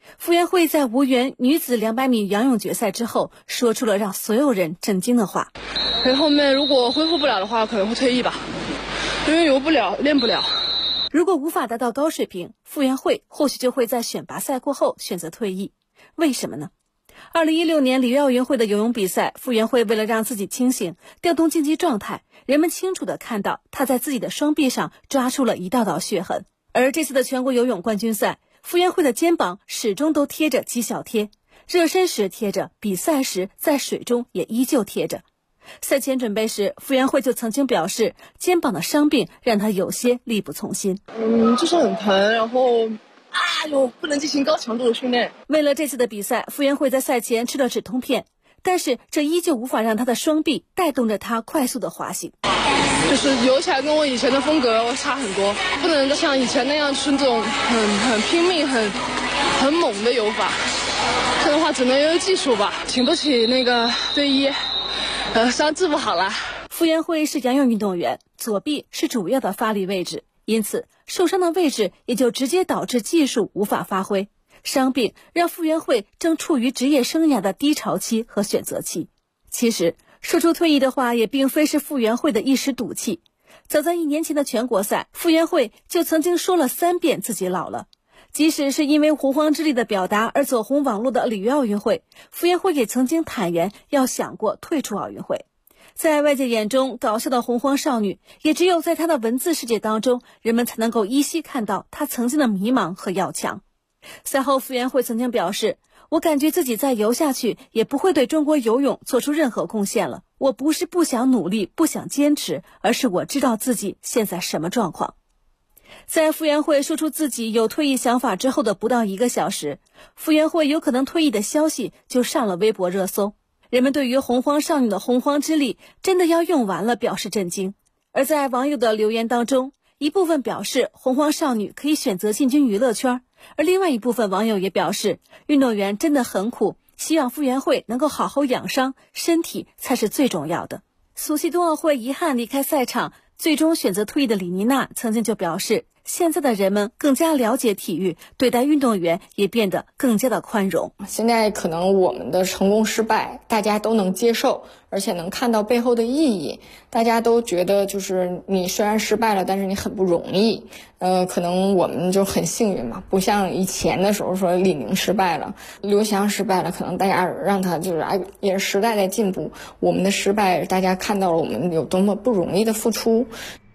傅园慧在无缘女子200米仰泳决赛之后，说出了让所有人震惊的话： 后面如果恢复不了的话，可能会退役吧，因为游不了，练不了。 如果无法达到高水平，傅园慧或许就会在选拔赛过后选择退役。为什么呢？2016年里约奥运会的游泳比赛，傅园慧为了让自己清醒，调动竞技状态，人们清楚地看到她在自己的双臂上抓出了一道道血痕。而这次的全国游泳冠军赛，傅园慧的肩膀始终都贴着肌效贴，热身时贴着，比赛时在水中也依旧贴着。赛前准备时，傅园慧就曾经表示，肩膀的伤病让她有些力不从心。 就是很疼，然后不能进行高强度的训练。 为了这次的比赛，傅园慧在赛前吃了止痛片，但是这依旧无法让她的双臂带动着她快速的滑行。 就是游起来跟我以前的风格差很多，不能像以前那样是这种很拼命、很猛的游法。这样的话只能有技术吧，请不起那个队医，伤治不好了。 傅园慧是仰泳运动员，左臂是主要的发力位置，因此受伤的位置也就直接导致技术无法发挥。伤病让傅园慧正处于职业生涯的低潮期和选择期。其实说出退役的话也并非是傅园慧的一时赌气，早在1年前的全国赛，傅园慧就曾经说了3遍自己老了。即使是因为洪荒之力的表达而走红网络的里约奥运会，傅园慧也曾经坦言要想过退出奥运会。在外界眼中搞笑的洪荒少女，也只有在她的文字世界当中，人们才能够依稀看到她曾经的迷茫和要强。赛后傅园慧曾经表示，我感觉自己再游下去也不会对中国游泳做出任何贡献了。我不是不想努力，不想坚持，而是我知道自己现在什么状况。在傅园慧说出自己有退役想法之后的不到1个小时，傅园慧有可能退役的消息就上了微博热搜。人们对于洪荒少女的洪荒之力真的要用完了表示震惊。而在网友的留言当中，一部分表示洪荒少女可以选择进军娱乐圈，而另外一部分网友也表示，运动员真的很苦，希望傅园慧能够好好养伤，身体才是最重要的。索契冬奥会遗憾离开赛场，最终选择退役的李妮娜曾经就表示，现在的人们更加了解体育，对待运动员也变得更加的宽容。 现在可能我们的成功失败大家都能接受，而且能看到背后的意义。大家都觉得就是你虽然失败了，但是你很不容易。可能我们就很幸运嘛，不像以前的时候说李宁失败了，刘翔失败了，可能大家让他就是也是时代在进步，我们的失败大家看到了我们有多么不容易的付出。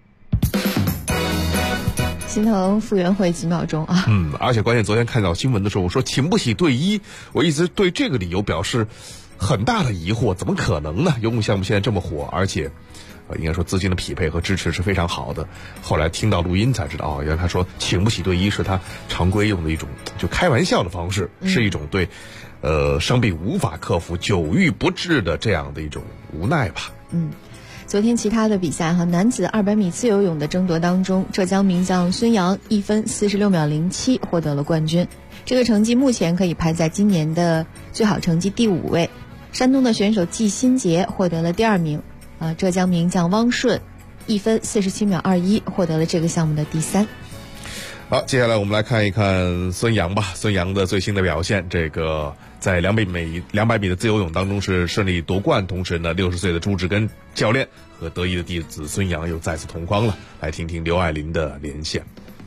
心疼傅园慧几秒钟啊！ 而且关键昨天看到新闻的时候，我说请不起队医，我一直对这个理由表示很大的疑惑，怎么可能呢？游泳项目现在这么火，而且应该说资金的匹配和支持是非常好的。后来听到录音才知道，原来他说请不起队医是他常规用的一种就开玩笑的方式，是一种对伤病无法克服、久愈不治的这样的一种无奈吧。 昨天其他的比赛男子200米自由泳的争夺当中，浙江名将孙杨1分46秒07获得了冠军，这个成绩目前可以排在今年的最好成绩第5位。山东的选手季新杰获得了第2名，浙江名将汪顺1分47秒21获得了这个项目的第3。 好，接下来我们来看一看孙杨吧。孙杨的最新的表现，这个在200米的自由泳当中是顺利夺冠，同时呢，60岁的朱志根教练和得意的弟子孙杨又再次同框了。来听听刘爱玲的连线。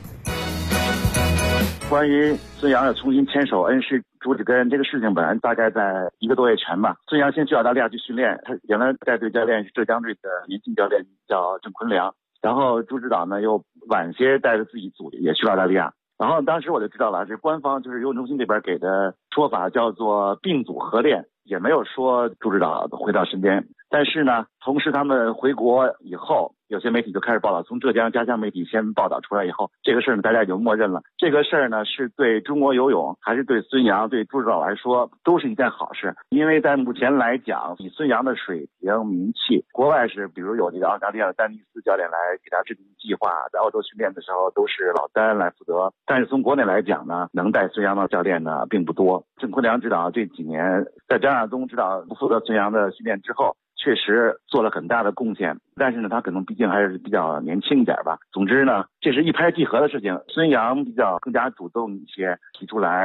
关于孙杨要重新牵手恩师朱志根这个事情，本来大概在1个多月前吧。孙杨先去澳大利亚去训练，他原来带队教练是浙江队的年轻教练叫郑坤良，然后朱指导呢又晚些带着自己组也去了澳大利亚。然后当时我就知道了，这官方就是游泳中心这边给的说法叫做并组合练，也没有说朱指导回到身边。但是呢，同时他们回国以后，有些媒体就开始报道，从浙江家乡媒体先报道出来以后，这个事儿呢大家也就默认了。这个事儿呢是对中国游泳还是对孙杨对朱指导来说都是一件好事，因为在目前来讲，以孙杨的水平名气，国外是比如有这个澳大利亚的丹尼斯教练来给他制定计划，在澳洲训练的时候都是老丹来负责，但是从国内来讲呢，能带孙杨的教练呢并不多。郑坤良指导这几年在张亚东指导不负责孙杨的训练之后，确实做了很大的贡献，但是呢，他可能毕竟还是比较年轻一点吧。总之呢，这是一拍即合的事情。孙杨比较更加主动一些提出来，特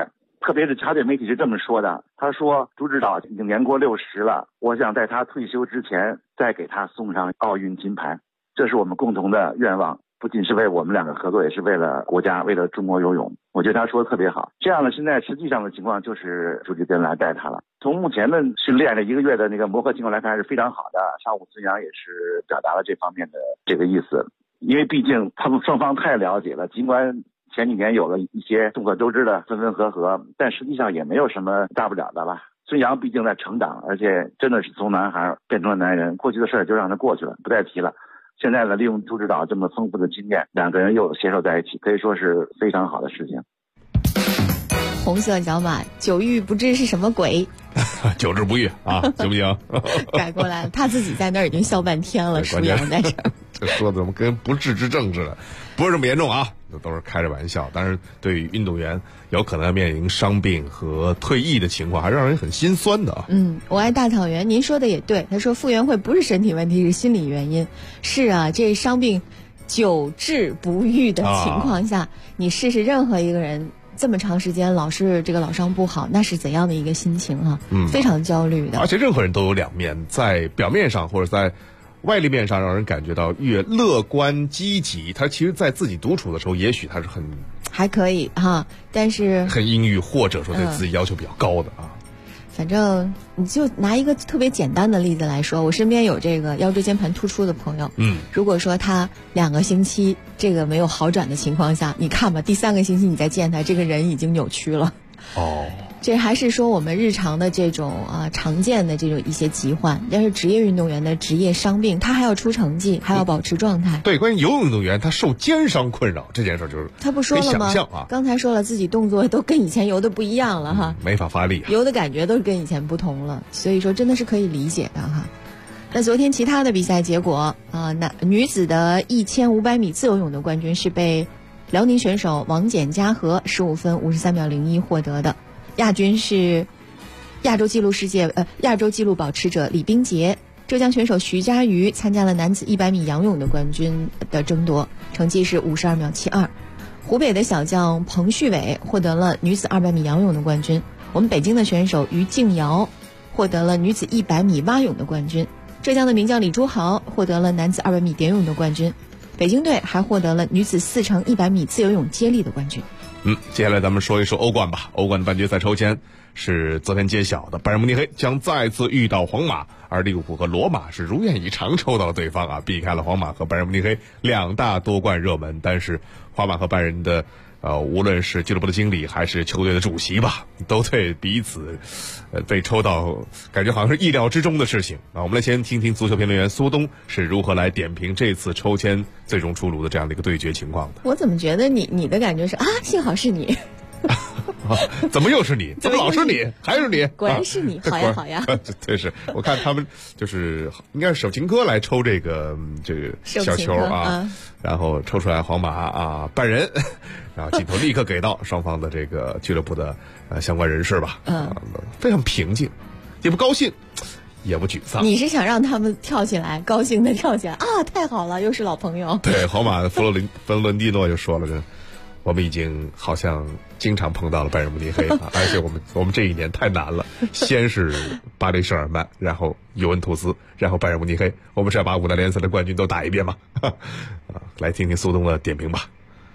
特别是茶队媒体是这么说的，他说朱指导已经年过60了，我想在他退休之前再给他送上奥运金牌，这是我们共同的愿望，不仅是为我们两个合作，也是为了国家，为了中国游泳。我觉得他说的特别好。这样呢，现在实际上的情况就是朱继根来带他了。从目前的训练这1个月的那个磨合情况来看是非常好的，上午孙杨也是表达了这方面的这个意思，因为毕竟他们双方太了解了，尽管前几年有了一些众所周知的分分合合，但实际上也没有什么大不了的了。孙杨毕竟在成长，而且真的是从男孩变成了男人，过去的事儿就让他过去了，不再提了。现在呢，利用朱指导这么丰富的经验，两个人又携手在一起，可以说是非常好的事情。 红色角马，久遇不知是什么鬼， 久治不愈啊，行不行？ 改过来了，他自己在那儿已经笑半天了，舒阳在这儿。 这说的怎么跟不治之症似的？不是这么严重啊，都是开着玩笑。但是对于运动员有可能要面临伤病和退役的情况，还是让人很心酸的啊。 我爱大草原，您说的也对。他说复原会不是身体问题，是心理原因。是啊，这伤病久治不愈的情况下，你试试任何一个人这么长时间老是这个老伤不好，那是怎样的一个心情啊？非常焦虑的。 而且任何人都有两面，在表面上或者在外立面上让人感觉到越乐观积极，他其实在自己独处的时候也许他是很还可以哈，但是很阴郁，或者说对自己要求比较高的啊。 反正你就拿一个特别简单的例子来说，我身边有这个腰椎间盘突出的朋友，如果说他2个星期这个没有好转的情况下，你看吧，第3个星期你再见他，这个人已经扭曲了。这还是说我们日常的这种常见的这种一些疾患，但是职业运动员的职业伤病，他还要出成绩，还要保持状态。 对，关于游泳运动员他受肩伤困扰这件事，就是他不说了吗？刚才说了，自己动作都跟以前游的不一样了哈， 没法发力， 游的感觉都跟以前不同了，所以说真的是可以理解的哈。那昨天其他的比赛结果女子的1500米自由泳的冠军是被辽宁选手王简嘉禾15分53秒01获得的。亚军是亚洲纪录保持者李冰洁，浙江选手徐嘉余参加了男子100米仰泳的冠军的争夺，成绩是52秒72。湖北的小将彭旭伟获得了女子200米仰泳的冠军，我们北京的选手于静瑶获得了女子100米蛙泳的冠军，浙江的名将李朱豪获得了男子200米蝶泳的冠军，北京队还获得了女子4×100米自由泳接力的冠军。 接下来咱们说一说欧冠吧。欧冠的半决赛抽签是昨天揭晓的，拜仁慕尼黑将再次遇到皇马，而利物浦和罗马是如愿以偿抽到了对方啊，避开了皇马和拜仁慕尼黑2大夺冠热门。但是皇马和拜仁的无论是俱乐部的经理还是球队的主席吧，都对彼此被抽到感觉好像是意料之中的事情啊。我们来先听听足球评论员苏东是如何来点评这次抽签最终出炉的这样的一个对决情况的。 我怎么觉得你的感觉是幸好是你怎么又是你？怎么老是你？还是你？ 果然是你，好呀好呀。 对，是我看他们就是应该是首琴科来抽这个小球然后抽出来皇马拜仁，然后镜头立刻给到双方的这个俱乐部的相关人士吧，非常平静，也不高兴，也不沮丧。 你是想让他们跳起来，高兴的跳起来太好了，又是老朋友。 对，皇马的弗伦蒂诺就说了我们已经好像经常碰到了拜仁慕尼黑而且我们这一年太难了，先是巴黎圣日耳曼，然后尤文图斯，然后拜仁慕尼黑，我们是要把5大联赛的冠军都打一遍吗？来听听苏东的点评吧。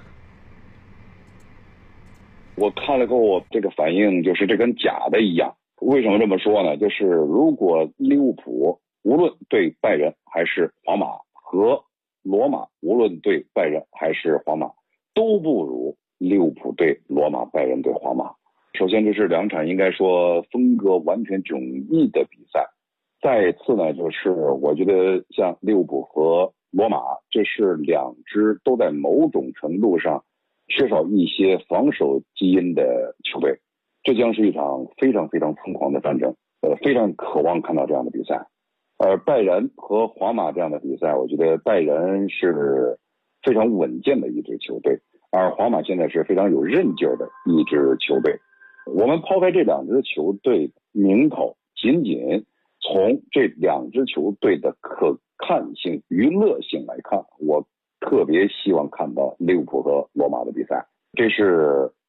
我看了后，这个反应就是这跟假的一样。为什么这么说呢？就是如果利物浦无论对拜仁还是皇马，和罗马无论对拜仁还是皇马，都不如利物浦对罗马，拜仁对皇马。首先这是2场应该说风格完全迥异的比赛，再次呢就是我觉得像利物浦和罗马，这是2支都在某种程度上缺少一些防守基因的球队，这将是一场非常非常疯狂的战争，非常渴望看到这样的比赛。而拜仁和皇马这样的比赛，我觉得拜仁是非常稳健的一支球队，而皇马现在是非常有韧劲儿的一支球队。我们抛开这2支球队名头，仅仅从这2支球队的可看性、娱乐性来看，我特别希望看到利物浦和罗马的比赛。这是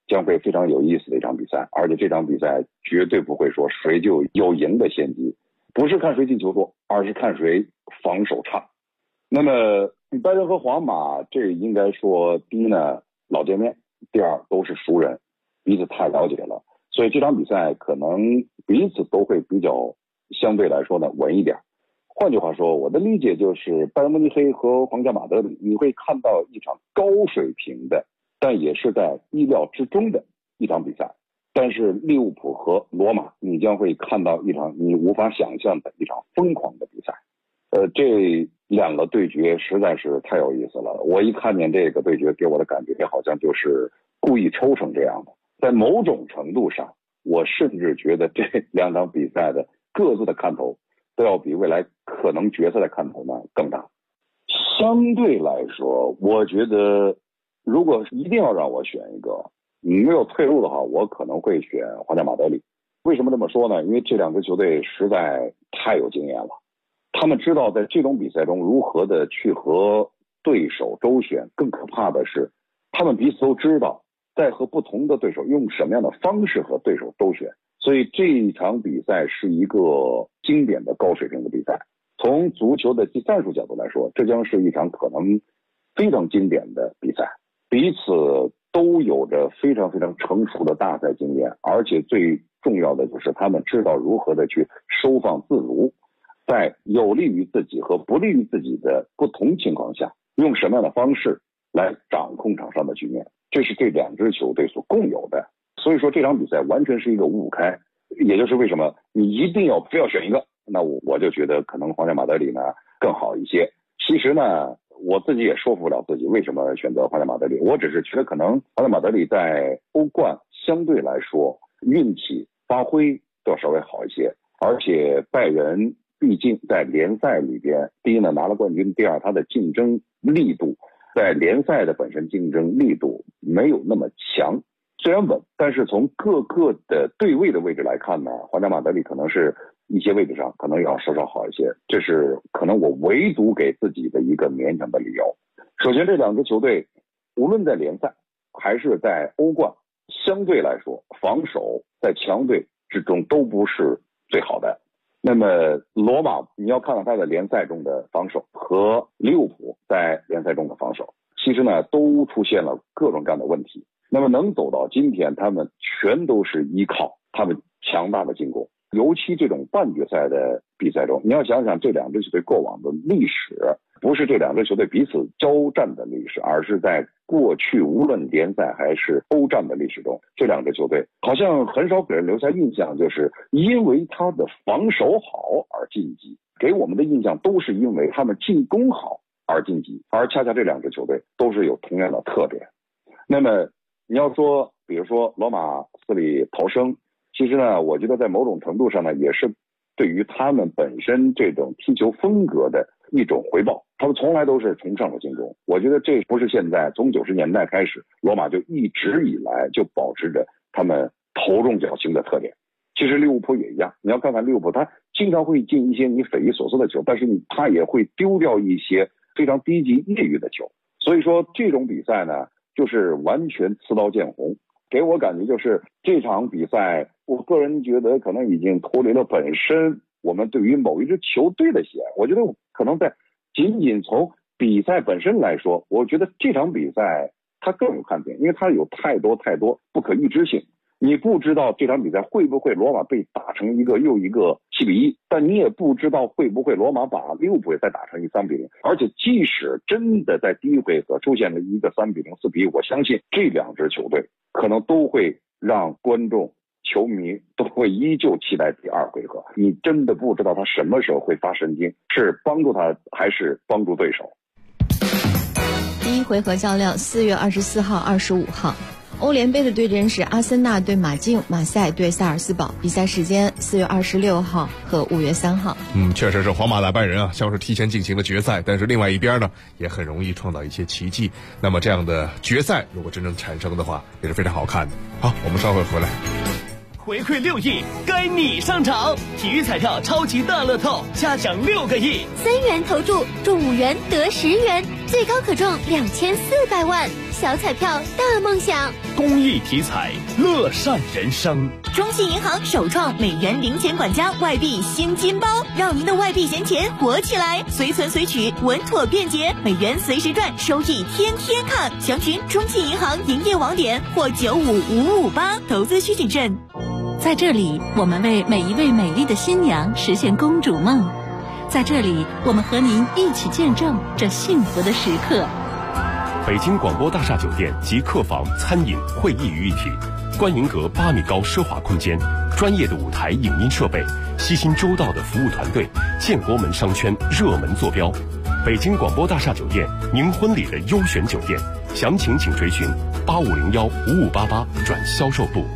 将会非常有意思的一场比赛，而且这场比赛绝对不会说谁就有赢的先机，不是看谁进球多，而是看谁防守差。那么拜仁和皇马这应该说，第一呢老见面，第二都是熟人，彼此太了解了，所以这场比赛可能彼此都会比较相对来说呢稳一点。换句话说，我的理解就是拜仁慕尼黑和皇家马德里，你会看到一场高水平的，但也是在意料之中的一场比赛。但是利物浦和罗马，你将会看到一场你无法想象的一场疯狂的比赛。这两个对决实在是太有意思了。我一看见这个对决，给我的感觉好像就是故意抽成这样的。在某种程度上，我甚至觉得这两场比赛的各自的看头都要比未来可能决赛的看头呢更大。相对来说，我觉得如果一定要让我选一个，没有退路的话，我可能会选皇家马德里。为什么这么说呢？因为这两支球队实在太有经验了，他们知道在这种比赛中如何的去和对手周旋，更可怕的是他们彼此都知道在和不同的对手用什么样的方式和对手周旋。所以这一场比赛是一个经典的高水平的比赛。从足球的技战术角度来说，这将是一场可能非常经典的比赛，彼此都有着非常非常成熟的大赛经验，而且最重要的就是他们知道如何的去收放自如，在有利于自己和不利于自己的不同情况下，用什么样的方式来掌控场上的局面，这是这两支球队所共有的。所以说这场比赛完全是一个五五开，也就是为什么你一定要非要选一个，那我就觉得可能皇家马德里呢更好一些。其实呢我自己也说服不了自己为什么选择皇家马德里，我只是觉得可能皇家马德里在欧冠相对来说运气发挥都要稍微好一些，而且拜仁毕竟在联赛里边，第一呢拿了冠军，第二他的竞争力度在联赛的本身竞争力度没有那么强，虽然稳，但是从各个的对位的位置来看呢，皇家马德里可能是一些位置上可能要稍稍好一些，这是可能我唯独给自己的一个勉强的理由。首先这两支球队无论在联赛还是在欧冠，相对来说防守在强队之中都不是最好的。那么罗马你要看看他的联赛中的防守和利物浦在联赛中的防守，其实呢都出现了各种各样的问题。那么能走到今天，他们全都是依靠他们强大的进攻，尤其这种半决赛的比赛中，你要想想这两支球队过往的历史，不是这两支球队彼此交战的历史，而是在过去无论联赛还是欧战的历史中，这两支球队好像很少给人留下印象就是因为他的防守好而晋级，给我们的印象都是因为他们进攻好而晋级，而恰恰这两支球队都是有同样的特点。那么你要说比如说罗马死里逃生，其实呢我觉得在某种程度上呢也是对于他们本身这种踢球风格的一种回报，他们从来都是崇尚的进攻。我觉得这不是现在，从90年代开始罗马就一直以来就保持着他们头重脚轻的特点。其实利物浦也一样，你要看看利物浦，他经常会进一些你匪夷所思的球，但是他也会丢掉一些非常低级业余的球。所以说这种比赛呢就是完全刺刀见红，给我感觉就是这场比赛我个人觉得可能已经脱离了本身我们对于某一支球队的喜爱。我觉得可能在仅仅从比赛本身来说，我觉得这场比赛它更有看点，因为它有太多不可预知性。你不知道这场比赛会不会罗马被打成一个又一个7-1，但你也不知道会不会罗马把利物浦也再打成一3-0。而且即使真的在第一回合出现了一个3-0、4-1，我相信这两支球队可能都会让观众球迷都会依旧期待第二回合。你真的不知道他什么时候会发神经，是帮助他还是帮助对手。 第一回合较量4月24号、25号。欧联杯的对阵是阿森纳对马竞，马赛对萨尔斯堡，比赛时间4月26号和5月3号。 确实是皇马打拜仁啊，像是提前进行了决赛，但是另外一边呢也很容易创造一些奇迹。那么这样的决赛如果真正产生的话也是非常好看的。好，我们稍后回来。 回馈6亿，该你上场！体育彩票超级大乐透，下奖6个亿，3 元投注中5元得10元。 最高可中2400万，小彩票大梦想。 公益体彩，乐善人生。 中信银行首创美元零钱管家外币新金包，让您的外币闲钱活起来，随存随取，稳妥便捷，美元随时赚，收益天天看。详询中信银行营业网点或95558，投资需谨慎。 在这里，我们为每一位美丽的新娘实现公主梦。在这里，我们和您一起见证这幸福的时刻。 北京广播大厦酒店集客房、餐饮、会议于一体，观云阁8米高奢华空间，专业的舞台影音设备，悉心周到的服务团队，建国门商圈热门坐标。北京广播大厦酒店，您婚礼的优选酒店，详情请垂询85015588转销售部。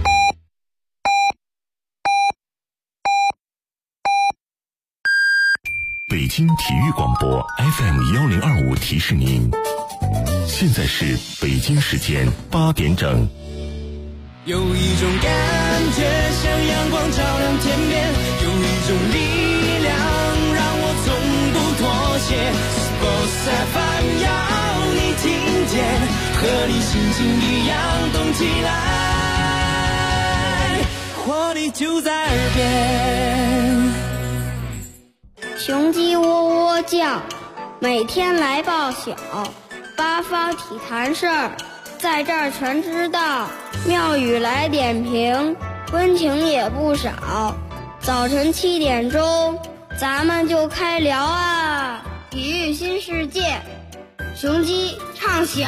北京体育广播 FM1025提示您，现在是北京时间8点整。 有一种感觉像阳光照亮天边，有一种力量让我从不妥协。Sports FM 要你听见，和你心情一样动起来，活力就在耳边。 雄鸡喔喔叫，每天来报晓，八方体坛事儿，在这儿全知道。妙语来点评，温情也不少。早晨7点钟，咱们就开聊啊！体育新世界，雄鸡唱晓。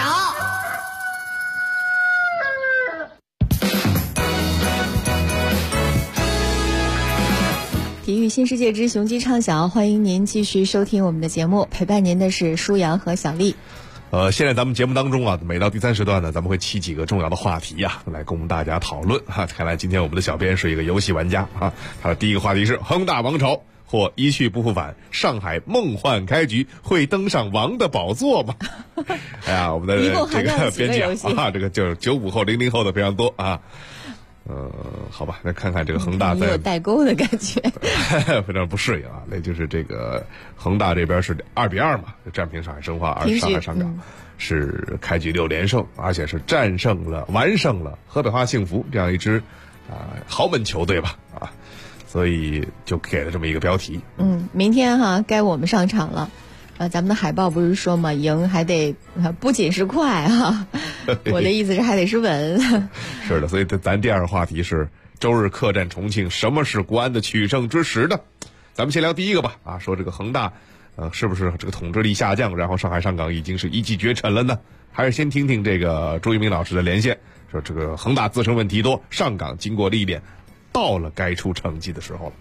体育新世界之雄鸡畅晓，欢迎您继续收听我们的节目，陪伴您的是舒阳和小丽。 现在咱们节目当中啊，每到第3时段呢，咱们会起几个重要的话题呀，来供大家讨论哈。看来今天我们的小编是一个游戏玩家啊。他的第一个话题是恒大王朝或一去不复返，上海梦幻开局会登上王的宝座吗？哎呀，我们的这个编辑啊，这个就是95后、00后的非常多啊。好吧，那看看这个恒大在有代沟的感觉， 非常不适应啊。那就是这个恒大这边是2-2嘛，战平上海申花，而上海上港是开局6连胜，而且是完胜了河北华幸福这样一支豪门球队吧啊，所以就给了这么一个标题。 明天该我们上场了。咱们的海报不是说嘛，赢还得不仅是快哈，我的意思是还得是稳。 是的，所以咱第二个话题是周日客战重庆，什么是国安的取胜之时呢？咱们先聊第一个吧啊，说这个恒大是不是这个统治力下降，然后上海上港已经是一骑绝尘了呢？还是先听听这个朱一鸣老师的连线，说这个恒大自身问题多，上港经过历练，到了该出成绩的时候了。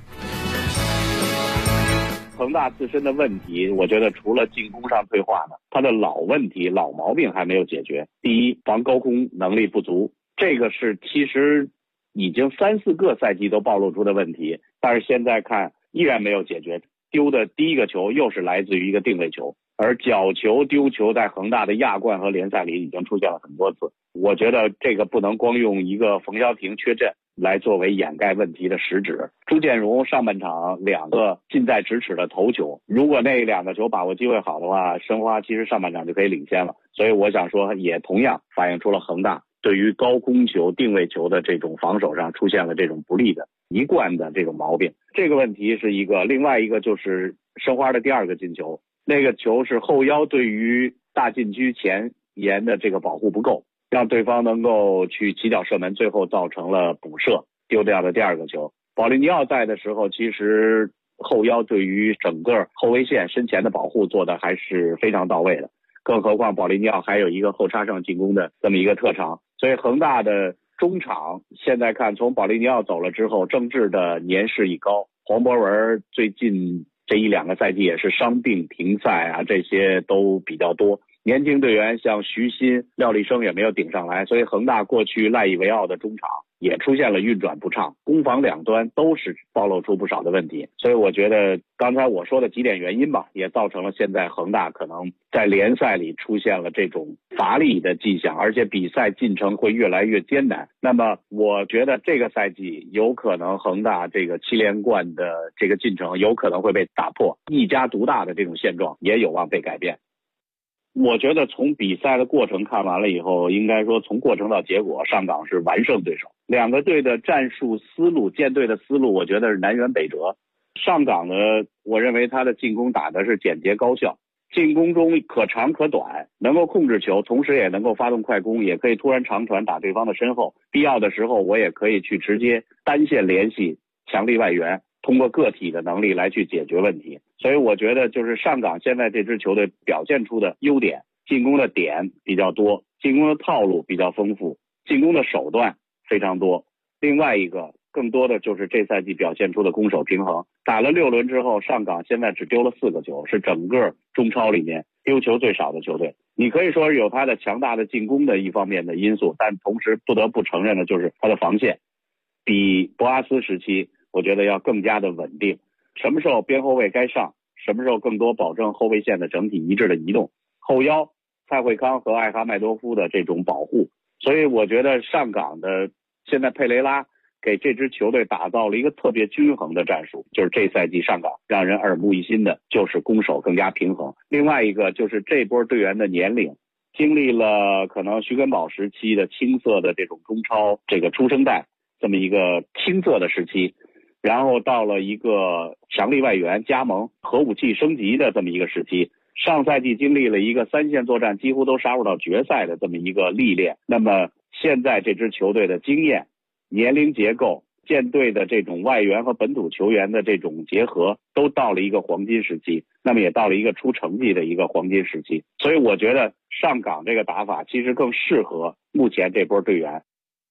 恒大自身的问题，我觉得除了进攻上退化呢，他的老问题、老毛病还没有解决。第一，防高空能力不足，这个是其实已经3-4个赛季都暴露出的问题，但是现在看依然没有解决。丢的第一个球又是来自于一个定位球，而角球丢球在恒大的亚冠和联赛里已经出现了很多次。我觉得这个不能光用一个冯潇霆缺阵来作为掩盖问题的实质。朱建荣上半场2个近在咫尺的头球，如果那2个球把握机会好的话，申花其实上半场就可以领先了。所以我想说，也同样反映出了恒大对于高空球、定位球的这种防守上出现了这种不利的一贯的这种毛病。这个问题是一个，另外一个就是申花的第2个进球，那个球是后腰对于大禁区前沿的这个保护不够，让对方能够去起脚射门，最后造成了补射，丢掉的第2个球。保利尼奥在的时候，其实后腰对于整个后卫线身前的保护做的还是非常到位的，更何况保利尼奥还有一个后插上进攻的这么一个特长。所以恒大的中场现在看，从保利尼奥走了之后，郑智的年事已高，黄博文最近这1-2个赛季也是伤病停赛啊，这些都比较多。年轻队员像徐新、廖立生也没有顶上来，所以恒大过去赖以为傲的中场也出现了运转不畅，攻防两端都是暴露出不少的问题。所以我觉得刚才我说的几点原因吧，也造成了现在恒大可能在联赛里出现了这种乏力的迹象，而且比赛进程会越来越艰难。那么我觉得这个赛季有可能恒大这个7连冠的这个进程有可能会被打破，一家独大的这种现状也有望被改变。 我觉得从比赛的过程看完了以后，应该说从过程到结果，上港是完胜对手。两个队的战术思路、建队的思路，我觉得是南辕北辙。上港呢，我认为他的进攻打的是简洁高效，进攻中可长可短，能够控制球，同时也能够发动快攻，也可以突然长传打对方的身后。必要的时候，我也可以去直接单线联系强力外援，通过个体的能力来去解决问题。所以我觉得就是上港现在这支球队表现出的优点，进攻的点比较多，进攻的套路比较丰富，进攻的手段非常多。另外一个更多的就是这赛季表现出的攻守平衡。打了6轮之后，上港现在只丢了4个球，是整个中超里面丢球最少的球队。你可以说有他的强大的进攻的一方面的因素，但同时不得不承认的就是他的防线比博阿斯时期我觉得要更加的稳定。什么时候边后卫该上，什么时候更多保证后卫线的整体一致的移动，后腰蔡慧康和艾哈迈多夫的这种保护。所以我觉得上港的现在佩雷拉给这支球队打造了一个特别均衡的战术，就是这赛季上港让人耳目一新的就是攻守更加平衡。另外一个就是这波队员的年龄，经历了可能徐根宝时期的青涩的这种中超这个出生代这么一个青涩的时期，然后到了一个强力外援加盟核武器升级的这么一个时期，上赛季经历了一个3线作战几乎都杀入到决赛的这么一个历练。那么现在这支球队的经验、年龄结构、建队的这种外援和本土球员的这种结合，都到了一个黄金时期，那么也到了一个出成绩的一个黄金时期。所以我觉得上港这个打法其实更适合目前这波队员。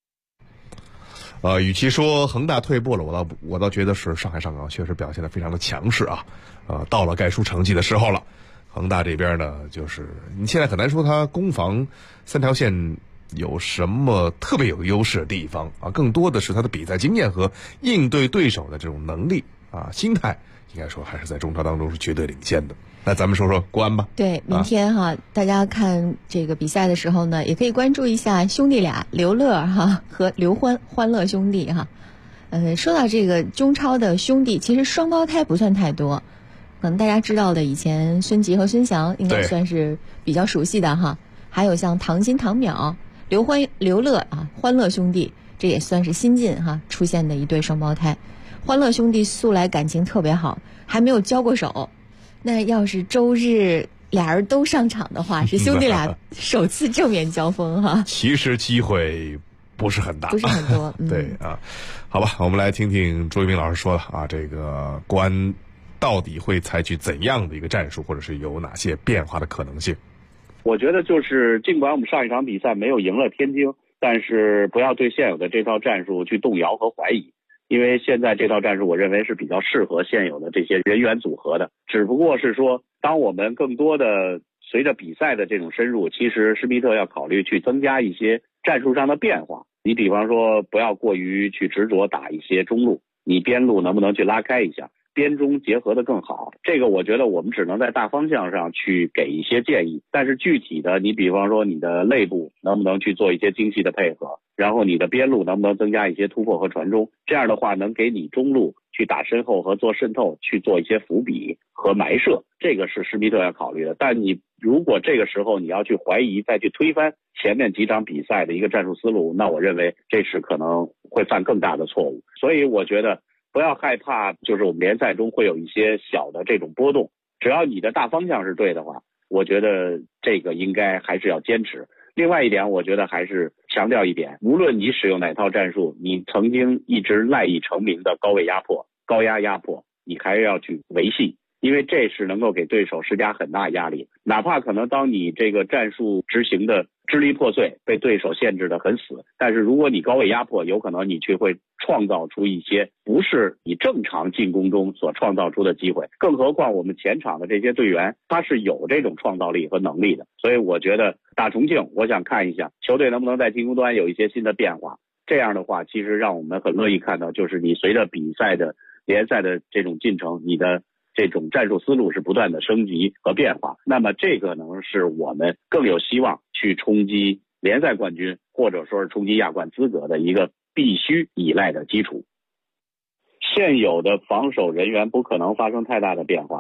与其说恒大退步了，我倒觉得是上海上港确实表现得非常的强势啊。到了该出成绩的时候了。恒大这边呢，就是你现在很难说他攻防3条线有什么特别有优势的地方啊，更多的是他的比赛经验和应对对手的这种能力啊，心态应该说还是在中超当中是绝对领先的。那咱们说说国安吧。 对，明天大家看这个比赛的时候呢，也可以关注一下兄弟俩刘乐和刘欢乐兄弟说到这个中超的兄弟，其实双胞胎不算太多，可能大家知道的以前孙吉和孙祥应该算是比较熟悉的还有像唐鑫、唐淼、刘乐欢乐兄弟，这也算是新近出现的一对双胞胎。欢乐兄弟素来感情特别好，还没有交过手。那要是周日俩人都上场的话，是兄弟俩首次正面交锋其实机会不是很大， 不是很多。 对好吧，我们来听听朱一鸣老师说了这个国安到底会采取怎样的一个战术，或者是有哪些变化的可能性？ 我觉得就是尽管我们上一场比赛没有赢了天津，但是不要对现有的这套战术去动摇和怀疑。因为现在这套战术我认为是比较适合现有的这些人员组合的，只不过是说当我们更多的随着比赛的这种深入，其实施密特要考虑去增加一些战术上的变化。你比方说不要过于去执着打一些中路，你边路能不能去拉开一下，边中结合的更好，这个我觉得我们只能在大方向上去给一些建议，但是具体的你比方说你的内部能不能去做一些精细的配合，然后你的边路能不能增加一些突破和传中，这样的话能给你中路去打身后和做渗透去做一些伏笔和埋设，这个是施密特要考虑的。但你如果这个时候你要去怀疑再去推翻前面几场比赛的一个战术思路，那我认为这是可能会犯更大的错误。所以我觉得不要害怕，就是我们联赛中会有一些小的这种波动，只要你的大方向是对的话，我觉得这个应该还是要坚持。另外一点，我觉得还是强调一点，无论你使用哪套战术，你曾经一直赖以成名的高位压迫、高压迫，你还要去维系，因为这是能够给对手施加很大压力。哪怕可能当你这个战术执行的支离破碎，被对手限制得很死，但是如果你高位压迫，有可能你却会创造出一些不是你正常进攻中所创造出的机会。更何况我们前场的这些队员，他是有这种创造力和能力的。所以我觉得打重庆，我想看一下球队能不能在进攻端有一些新的变化。这样的话，其实让我们很乐意看到，就是你随着比赛的联赛的这种进程，你的这种战术思路是不断的升级和变化，那么这个能是我们更有希望去冲击联赛冠军，或者说是冲击亚冠资格的一个必须依赖的基础。现有的防守人员不可能发生太大的变化，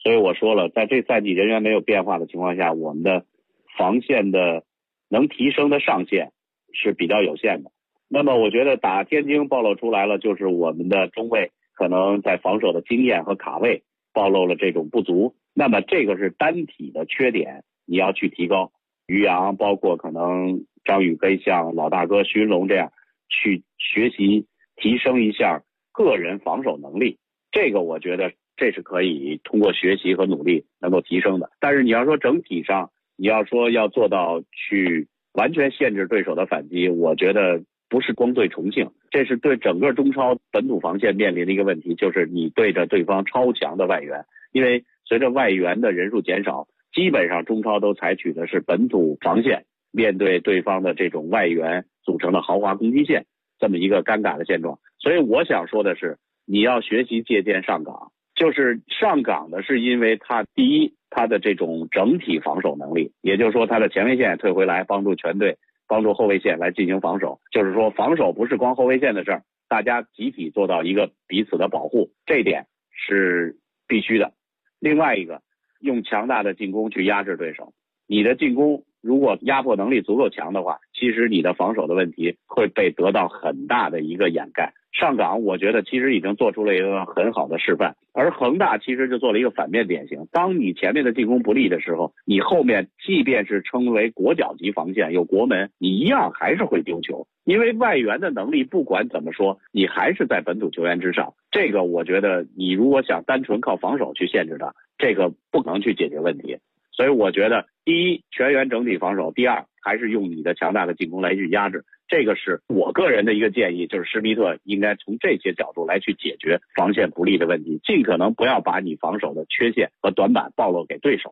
所以我说了，在这赛季人员没有变化的情况下，我们的防线的能提升的上限是比较有限的。那么我觉得打天津暴露出来了，就是我们的中卫可能在防守的经验和卡位暴露了这种不足。那么这个是单体的缺点，你要去提高。于洋包括可能张宇可以像老大哥徐云龙这样去学习提升一下个人防守能力，这个我觉得这是可以通过学习和努力能够提升的。但是你要说整体上，你要说要做到去完全限制对手的反击，我觉得不是光对重庆，这是对整个中超本土防线面临的一个问题，就是你对着对方超强的外援，因为随着外援的人数减少，基本上中超都采取的是本土防线面对对方的这种外援组成的豪华攻击线，这么一个尴尬的现状。所以我想说的是，你要学习借鉴上港，就是上港的是因为他第一，他的这种整体防守能力，也就是说他的前卫线退回来帮助全队帮助后卫线来进行防守，就是说防守不是光后卫线的事儿，大家集体做到一个彼此的保护，这一点是必须的。另外一个，用强大的进攻去压制对手，你的进攻如果压迫能力足够强的话，其实你的防守的问题会被得到很大的一个掩盖。上港我觉得其实已经做出了一个很好的示范，而恒大其实就做了一个反面典型。当你前面的进攻不利的时候，你后面即便是称为国脚级防线有国门，你一样还是会丢球，因为外援的能力不管怎么说你还是在本土球员之上。这个我觉得你如果想单纯靠防守去限制它，这个不可能去解决问题。所以我觉得第一，全员整体防守；第二，还是用你的强大的进攻来去压制。这个是我个人的一个建议，就是施密特应该从这些角度来去解决防线不利的问题，尽可能不要把你防守的缺陷和短板暴露给对手。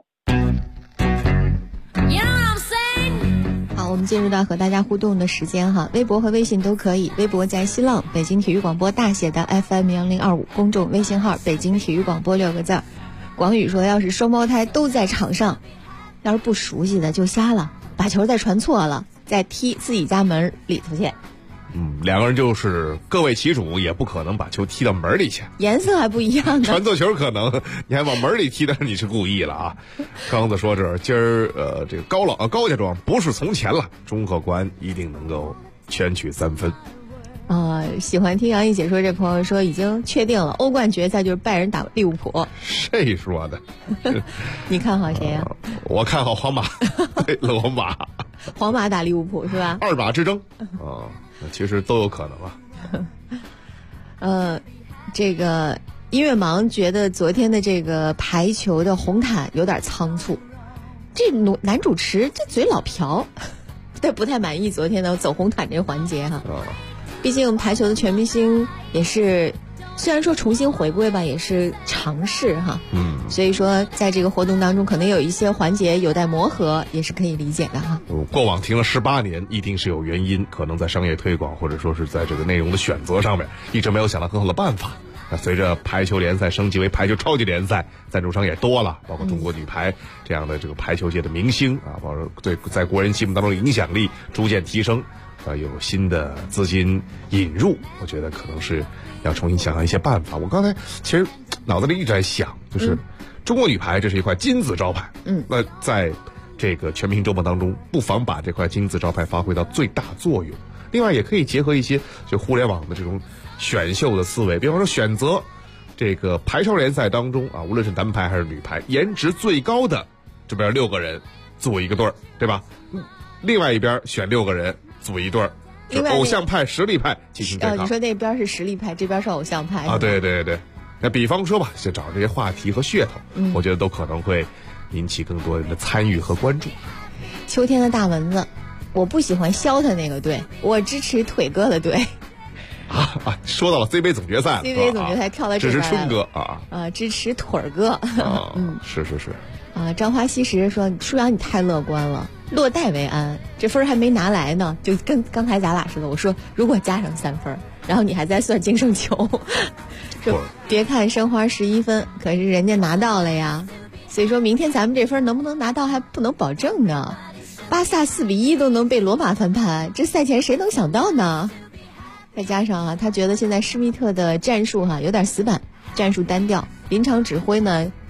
好，我们进入到和大家互动的时间哈，微博和微信都可以。微博在新浪北京体育广播大写的 FM1025，公众微信号北京体育广播6个字。广宇说，要是双胞胎都在场上，要是不熟悉的就瞎了，把球再传错了，再踢自己家门里头去。 两个人就是各为其主，也不可能把球踢到门里去， 颜色还不一样呢。 传错球可能你还往门里踢，但是你是故意了啊。刚子说这今儿这个高家庄不是从前了，中赫国安一定能够全取3分。 喜欢听杨毅解说这朋友说已经确定了欧冠决赛就是拜仁打利物浦。 谁说的？ 你看好谁呀？ 我看好皇马，罗马。 皇马打利物浦是吧？ 二马之争其实都有可能啊。这个音乐盲觉得昨天的这个排球的红毯有点仓促，这男主持这嘴老瓢，他不太满意昨天的走红毯这环节哈。毕竟排球的全明星也是，虽然说重新回归吧，也是尝试哈。所以说在这个活动当中，可能有一些环节有待磨合，也是可以理解的哈。 过往停了18年，一定是有原因，可能在商业推广或者说是在这个内容的选择上面，一直没有想到很好的办法。那随着排球联赛升级为排球超级联赛，赞助商也多了，包括中国女排这样的这个排球界的明星啊，包括对在国人心目当中的影响力逐渐提升。有新的资金引入，我觉得可能是要重新想想一些办法。我刚才其实脑子里一直在想，就是中国女排这是一块金字招牌，那在这个全明星周末当中，不妨把这块金字招牌发挥到最大作用。另外也可以结合一些就互联网的这种选秀的思维，比方说选择这个排超联赛当中啊，无论是男排还是女排，颜值最高的这边6个人组一个队儿，对吧？另外一边选6个人组一对儿，偶像派、实力派进行对抗。 你说那边是实力派，这边是偶像派啊？对对对。那比方说吧，就找这些话题和噱头，我觉得都可能会引起更多人的参与和关注。 秋天的大蚊子，我不喜欢肖他那个队，我支持腿哥的队。 说到了 CBA 总决赛 ，CBA 总决赛跳到这边， 支持春哥支持腿哥。 是。 张花西石说：“舒阳你太乐观了，落袋为安，这分还没拿来呢，就跟刚才咱俩似的。我说如果加上3分，然后你还在算净胜球，说别看申花11分，可是人家拿到了呀。所以说明天咱们这分能不能拿到还不能保证呢。巴萨4-1都能被罗马翻盘，这赛前谁能想到呢？再加上他觉得现在施密特的战术有点死板，战术单调，临场指挥呢。”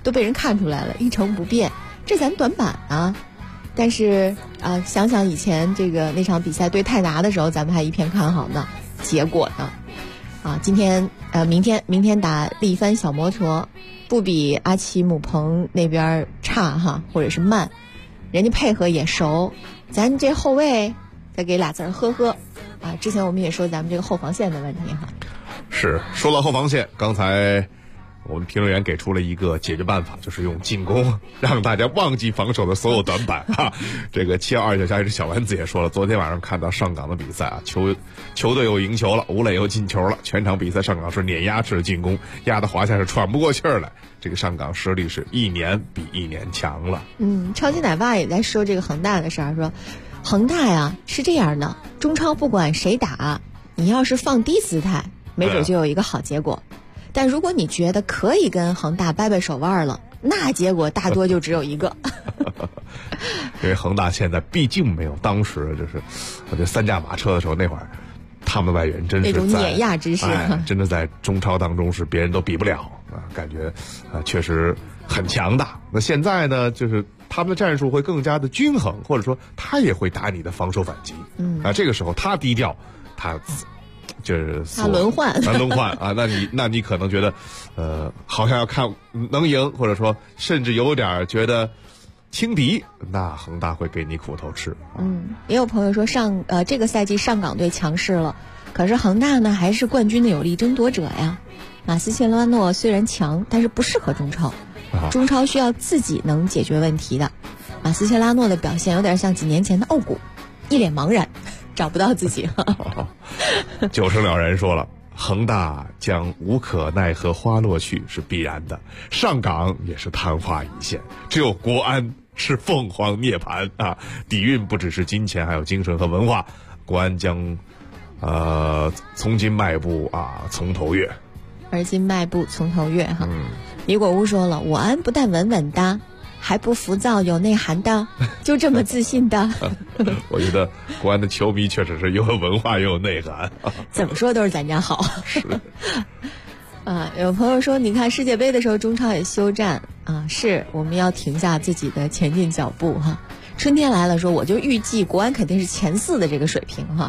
都被人看出来了，一成不变，这咱短板啊。但是想想以前这个那场比赛对泰达的时候，咱们还一片看好呢，结果呢今天明天打力帆小摩托，不比阿奇姆彭那边差哈，或者是慢，人家配合也熟，咱这后卫再给俩字儿呵呵啊。之前我们也说咱们这个后防线的问题哈。 是，说到后防线，刚才我们评论员给出了一个解决办法，就是用进攻让大家忘记防守的所有短板啊。这个722小加小丸子也说了，昨天晚上看到上港的比赛啊，球队又赢球了，吴磊又进球了，全场比赛上港是碾压式的进攻，压得华夏是喘不过气儿来。这个上港实力是一年比一年强了。 超级奶爸也在说这个恒大的事儿，说恒大呀是这样的，中超不管谁打，你要是放低姿态，没准就有一个好结果。但如果你觉得可以跟恒大掰掰手腕了，那结果大多就只有一个。 因为恒大现在毕竟没有当时就是我觉得3驾马车的时候，那会儿他们的外援真是在那种碾压之势， 真的在中超当中是别人都比不了啊，感觉确实很强大。那现在呢，就是他们的战术会更加的均衡，或者说他也会打你的防守反击。这个时候他低调，他就是他轮换啊，那你可能觉得，好像要看能赢，或者说甚至有点觉得轻敌，那恒大会给你苦头吃。 也有朋友说这个赛季上港队强势了，可是恒大呢还是冠军的有力争夺者呀。马斯切拉诺虽然强，但是不适合中超，中超需要自己能解决问题的。马斯切拉诺的表现有点像几年前的欧谷，一脸茫然。找不到自己。 就是了人说了，恒大将无可奈何花落去是必然的，上港也是昙花一现，只有国安是凤凰涅槃啊！底蕴不只是金钱，还有精神和文化。国安将从今迈步从头越， 而今迈步从头越哈。李果屋说了，我安不但稳稳的，还不浮躁，有内涵的，就这么自信的。 我觉得国安的球迷确实是又有文化又有内涵。 怎么说都是咱家好。 是。 有朋友说，你看世界杯的时候中超也休战是我们要停下自己的前进脚步哈。春天来了说，我就预计国安肯定是前4的这个水平哈。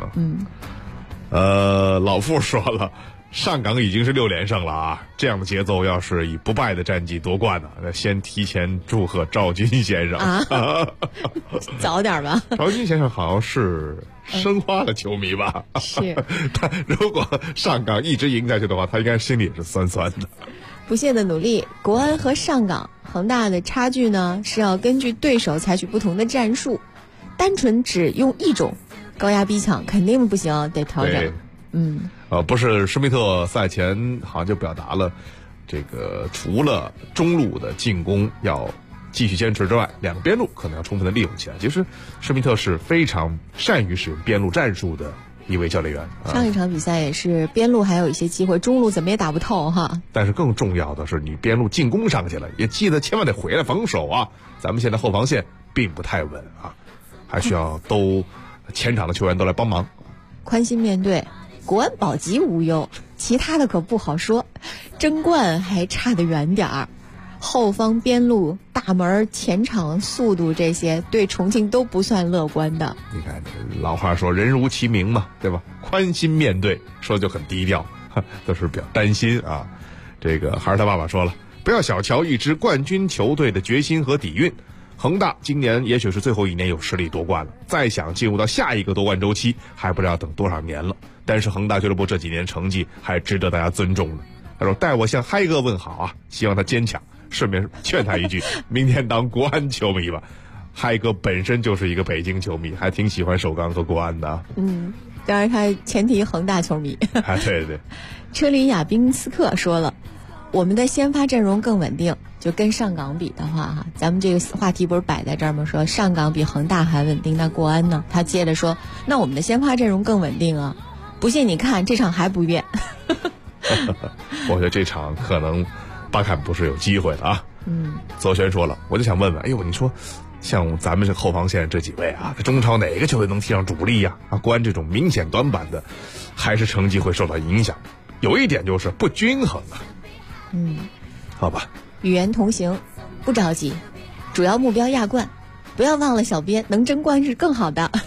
老傅说了，上港已经是6连胜了啊！这样的节奏，要是以不败的战绩夺冠呢，那先提前祝贺赵军先生早点吧。 赵军先生好像是申花的球迷吧？ 是。 他如果上港一直赢下去的话，他应该心里也是酸酸的。 不懈的努力，国安和上港、恒大的差距呢，是要根据对手采取不同的战术，单纯只用一种高压逼抢肯定不行，得调整。 不是，施密特赛前好像就表达了，这个除了中路的进攻要继续坚持之外，2个边路可能要充分的利用起来。其实施密特是非常善于使用边路战术的一位教练员。 上一场比赛也是边路还有一些机会，中路怎么也打不透哈。 但是更重要的是，你边路进攻上去了，也记得千万得回来防守啊！咱们现在后防线并不太稳啊，还需要前场的球员都来帮忙。 宽心面对。国安保级无忧，其他的可不好说，争冠还差得远点儿。后方边路、大门、前场速度这些，对重庆都不算乐观的。 你看，老话说人如其名嘛，对吧？宽心面对，说就很低调，都是比较担心啊。这个还是他爸爸说了，不要小瞧一支冠军球队的决心和底蕴。恒大今年也许是最后一年有实力夺冠了，再想进入到下一个夺冠周期，还不知道等多少年了。但是恒大俱乐部这几年成绩还值得大家尊重的。他说：“代我向嗨哥问好啊，希望他坚强。顺便劝他一句，明天当国安球迷吧。嗨哥本身就是一个北京球迷，还挺喜欢首钢和国安的。 当然他前提恒大球迷。 对对。 车里亚宾斯克说了，我们的先发阵容更稳定。就跟上港比的话哈，咱们这个话题不是摆在这儿吗？说上港比恒大还稳定，那国安呢？他接着说，那我们的先发阵容更稳定啊！不信你看这场还不变。 我觉得这场可能巴坎不是有机会的啊。左旋说了，我就想问问，哎呦，你说像咱们这后防线这几位啊，在中超哪个球队能踢上主力呀？国安这种明显短板的，还是成绩会受到影响。有一点就是不均衡啊。 好吧。 语言同行，不着急，主要目标亚冠，不要忘了小编能争冠是更好的。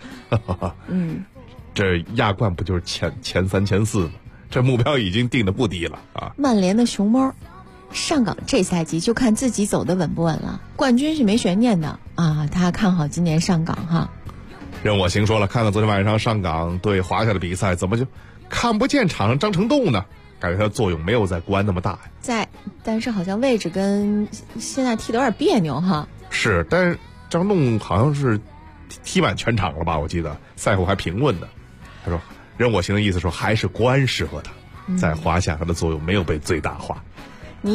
这亚冠不就是前3、前4吗？这目标已经定得不低了啊！ 曼联的熊猫上港这赛季就看自己走得稳不稳了，冠军是没悬念的啊！他看好今年上港哈。 任我行说了，看看昨天晚上上港对华夏的比赛，怎么就看不见场上张成栋呢？感觉他的作用没有在国安那么大呀。 但是好像位置跟现在踢得有点别扭哈。 是，但是张栋好像是踢满全场了吧？我记得赛后还评论的，他说任我行的意思说还是国安适合他，在华夏他的作用没有被最大化。 你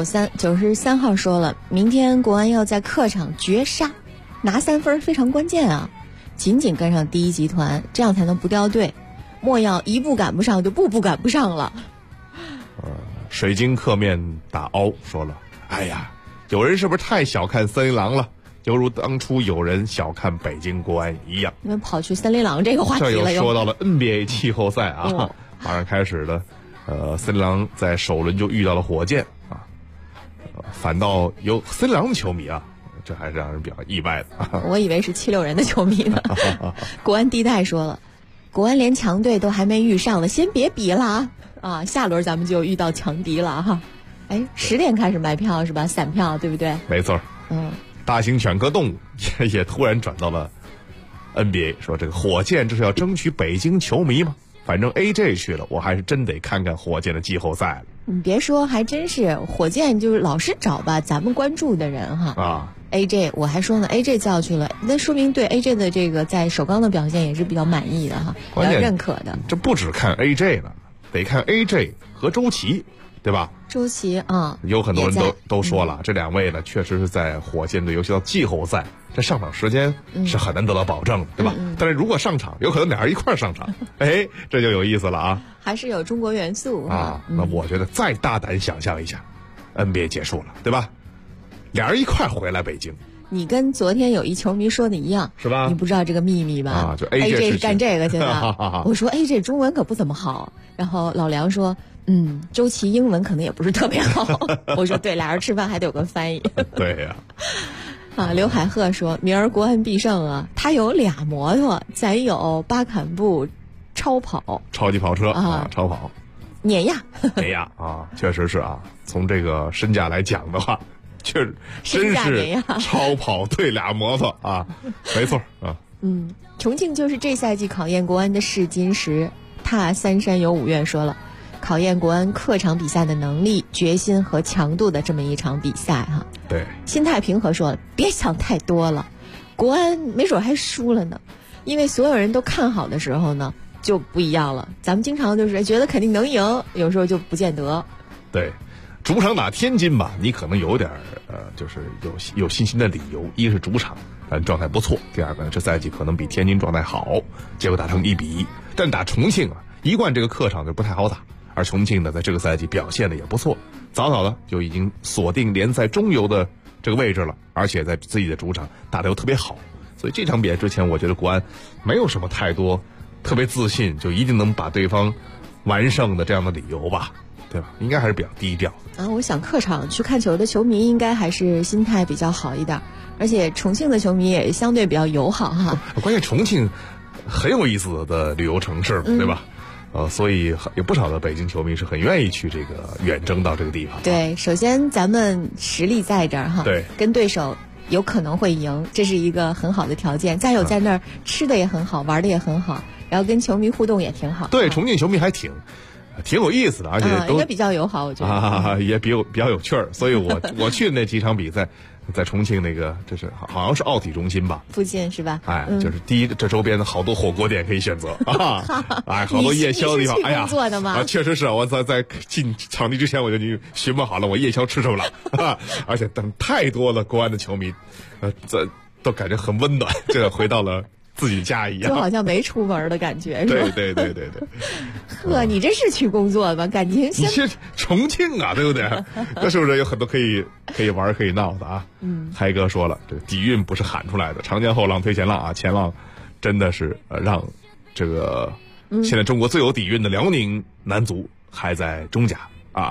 93号说了，明天国安要在客场绝杀，拿3分非常关键啊！紧紧跟上第一集团，这样才能不掉队。莫要一步赶不上就步步赶不上了。 水晶客面打凹说了，哎呀，有人是不是太小看森林狼了？犹如当初有人小看北京国安一样。 你们跑去森林狼这个话题了， 这又说到了 NBA 季后赛啊，马上开始的。森林狼在首轮就遇到了火箭啊，反倒有森林狼的球迷啊，这还是让人比较意外的。 我以为是76人的球迷呢。国安地带说了，国安连强队都还没遇上了，先别比了啊！下轮咱们就遇到强敌了哈。10点开始卖票是吧？散票对不对？ 没错。大型犬科动物也突然转到了 NBA， 说这个火箭这是要争取北京球迷吗？反正 AJ 去了，我还是真得看看火箭的季后赛了。 你别说，还真是火箭就是老是找吧咱们关注的人哈。啊 ，AJ 我还说呢 ，AJ 叫去了，那说明对 AJ 的这个在首钢的表现也是比较满意的哈，比较认可的。 这不只看 AJ 了，得看 AJ 和周琦，对吧？ 周琦啊， 有很多人都说了，这2位呢，确实是在火箭队，尤其到季后赛，这上场时间是很难得到保证的，对吧？但是如果上场，有可能俩人一块上场，这就有意思了啊！ 还是有中国元素啊。那我觉得再大胆想象一下 ，NBA 结束了，对吧？俩人一块回来北京。 你跟昨天有一球迷说的一样， 是吧？ 你不知道这个秘密吧？ 啊，就 AJ 是干这个去的。我说 AJ 中文可不怎么好，然后老梁说，周琦英文可能也不是特别好。我说对，俩人吃饭还得有个翻译。 对呀。 刘海鹤说，明儿国安必胜啊！他有2摩托，咱有巴坎布超跑、 超级跑车啊，超跑碾压啊，确实是啊。从这个身价来讲的话，确实真是超跑对2摩托啊，没错啊。 重庆就是这赛季考验国安的试金石。踏三山有五院说了，考验国安客场比赛的能力、决心和强度的这么一场比赛哈。 对， 心态平和说了，别想太多了，国安没准还输了呢，因为所有人都看好的时候呢就不一样了。咱们经常就是觉得肯定能赢，有时候就不见得。 对，主场打天津吧，你可能有点就是有信心的理由，一个是主场状态不错，第二个呢这赛季可能比天津状态好，结果打成1-1。但打重庆啊，一贯这个客场就不太好打，而重庆呢在这个赛季表现的也不错，早早的就已经锁定联赛中游的这个位置了，而且在自己的主场打得又特别好，所以这场比赛之前我觉得国安没有什么太多特别自信就一定能把对方完胜的这样的理由吧，对吧？应该还是比较低调啊。我想客场去看球的球迷应该还是心态比较好一点，而且重庆的球迷也相对比较友好哈。 关键重庆很有意思的旅游城市，对吧？所以有不少的北京球迷是很愿意去这个远征到这个地方。 对，首先咱们实力在这儿哈， 对， 跟对手有可能会赢，这是一个很好的条件。再有在那儿吃的也很好，玩的也很好，然后跟球迷互动也挺好。 对，重庆球迷还挺有意思的，而且都应该比较友好，我觉得也比较有趣儿。所以我去的那几场比赛。在重庆那个，这是好像是奥体中心吧？ 附近是吧？ 就是第一，这周边的好多火锅店可以选择啊，好多夜宵的地方。哎呀， 做的吗？ 确实是我在进场地之前我就询问好了，我夜宵吃什么了，而且等太多了国安的球迷，这都感觉很温暖，这回到了自己家一样， 就好像没出门的感觉，是吧？ 对。 呵，你这是去工作吧？感情你去重庆啊，对不对？那是不是有很多可以玩可以闹的啊？嗨哥说了，这个底蕴不是喊出来的，长江后浪推前浪啊，前浪真的是让这个现在中国最有底蕴的辽宁男足还在中甲啊，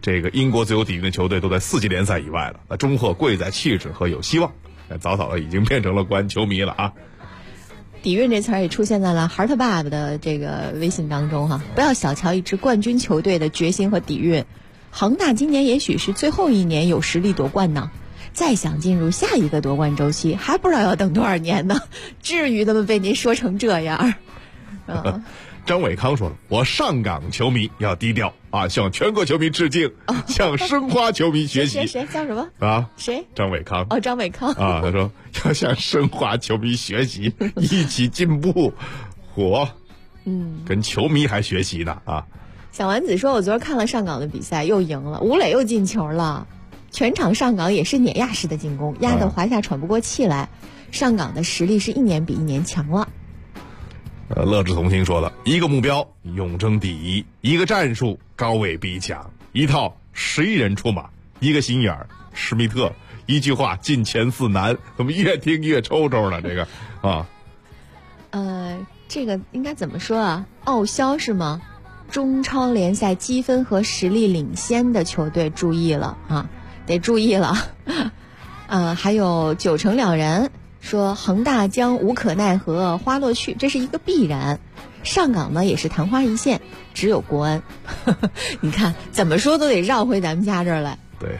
这个英国自由底蕴的球队都在4级联赛以外了。那中赫贵在气质和有希望，早早的已经变成了国安球迷了啊。 底蕴这词儿也出现在了孩儿爸爸的这个微信当中哈。不要小瞧一支冠军球队的决心和底蕴，恒大今年也许是最后一年有实力夺冠呢。再想进入下一个夺冠周期，还不知道要等多少年呢？至于的吗？被您说成这样。 张伟康说了，我上港球迷要低调啊，向全国球迷致敬，向申花球迷学习。 谁叫什么啊？ 谁？ 张伟康。 哦，张伟康啊，他说要向申花球迷学习，一起进步。火，跟球迷还学习呢啊！ 小丸子说，我昨儿看了上港的比赛，又赢了，吴磊又进球了。全场上港也是碾压式的进攻，压得华夏喘不过气来。上港的实力是一年比一年强了。 乐之同心说了，一个目标永争第一，一个战术高位逼抢，一套11人出马，一个心眼儿施密特，一句话进前4难，怎么越听越抽抽了这个啊？ 这个应该怎么说啊？奥肖是吗？中超联赛积分和实力领先的球队注意了啊！得注意了，还有9成了然说恒大将无可奈何花落去，这是一个必然。上港呢也是昙花一现，只有国安。你看怎么说都得绕回咱们家这儿来。 对，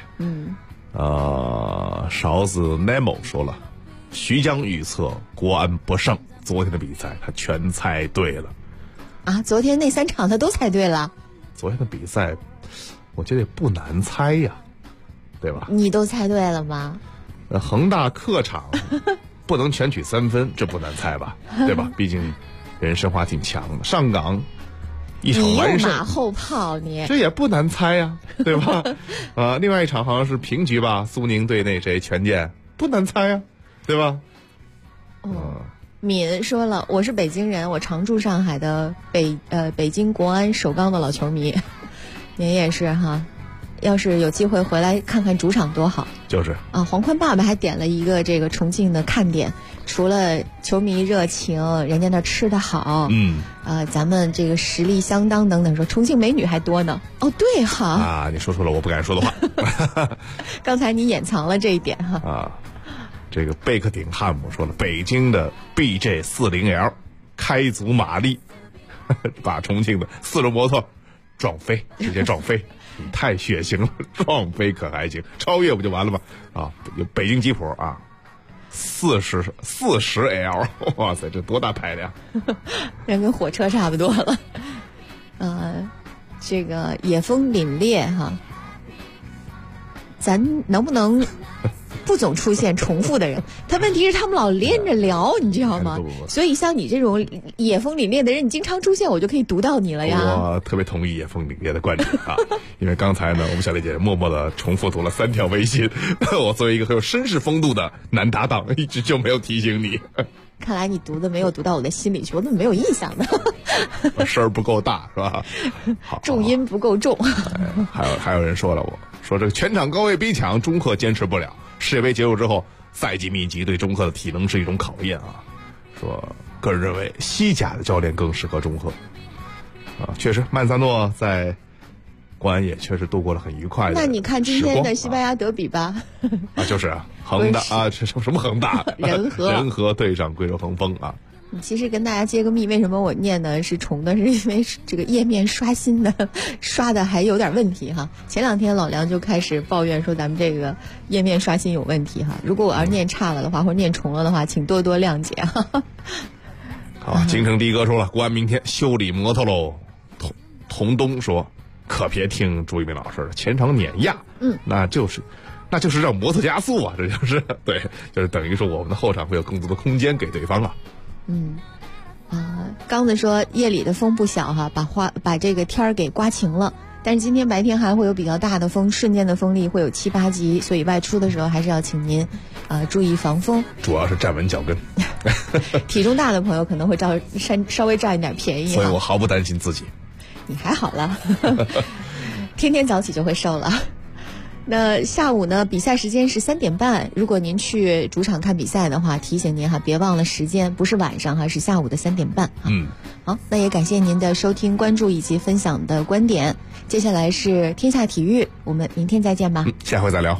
勺子 Nemo 说了，徐江预测国安不胜，昨天的比赛他全猜对了。 啊，昨天那3场他都猜对了。 昨天的比赛，我觉得也不难猜呀。对吧？ 你都猜对了吗？ 恒大客场不能全取3分，这不难猜吧？对吧？毕竟人申花挺强的。上港一场完胜， 你又马后炮，你这也不难猜呀，对吧？另外一场好像是平局吧，苏宁对那谁权健，不难猜呀，对吧？ 敏说了，我是北京人，我常驻上海的北京国安首钢的老球迷，您也是哈。要是有机会回来看看主场多好。 就是啊，黄宽爸爸还点了一个这个重庆的看点，除了球迷热情，人家那吃的好，咱们这个实力相当等等，说重庆美女还多呢。哦，对哈啊，你说出了我不敢说的话。 刚才你掩藏了这一点哈。 啊，这个贝克顶汉姆说了，北京的 BJ40L 开足马力，把重庆的4轮摩托撞飞，直接撞飞。太血腥了，撞飞可还行，超越不就完了吗？啊，有北京吉普啊，40L， 哇塞，这多大排量？ 人跟火车差不多了。这个野风凛冽哈，咱能不能不总出现重复的人？他问题是他们老连着聊，你知道吗？所以像你这种野风凛冽的人，你经常出现，我就可以读到你了呀。 我特别同意野风凛冽的观点啊，因为刚才呢，我们小丽姐默默的重复读了3条微信，我作为一个很有绅士风度的男搭档，一直就没有提醒你。 看来你读的没有读到我的心里去，我怎么没有印象呢？ 声儿不够大是吧？好， 重音不够重。 还有人说了，我说这个全场高位逼抢，中赫坚持不了。世界杯结束之后，赛季密集对中赫的体能是一种考验啊。说个人认为西甲的教练更适合中赫啊。确实，曼萨诺在国安也确实度过了很愉快的。 那你看今天的西班牙德比吧。 啊，就是啊，恒大啊，这什么恒大？人和对上贵州恒丰啊。 其实跟大家揭个密，为什么我念的是重的，是因为这个页面刷新的刷的还有点问题哈。前2天老梁就开始抱怨说咱们这个页面刷新有问题哈。如果我要是念差了的话，或者念重了的话，请多多谅解哈。 好，京城的哥说了，国安明天修理摩托喽。童东说，可别听朱一鸣老师的前场碾压，那就是让摩托加速啊，这就是对，就是等于说我们的后场会有更多的空间给对方啊。 刚子说夜里的风不小哈，把这个天儿给刮晴了，但是今天白天还会有比较大的风，瞬间的风力会有7、8级，所以外出的时候还是要请您注意防风， 主要是站稳脚跟。 体重大的朋友可能会稍微占一点便宜， 所以我毫不担心自己。 你还好了，天天早起就会瘦了。 那下午呢，比赛时间是3点半。如果您去主场看比赛的话，提醒您哈，别忘了时间，不是晚上哈，是下午的3点半。好，那也感谢您的收听、关注以及分享的观点。接下来是天下体育，我们明天再见吧。 下回再聊。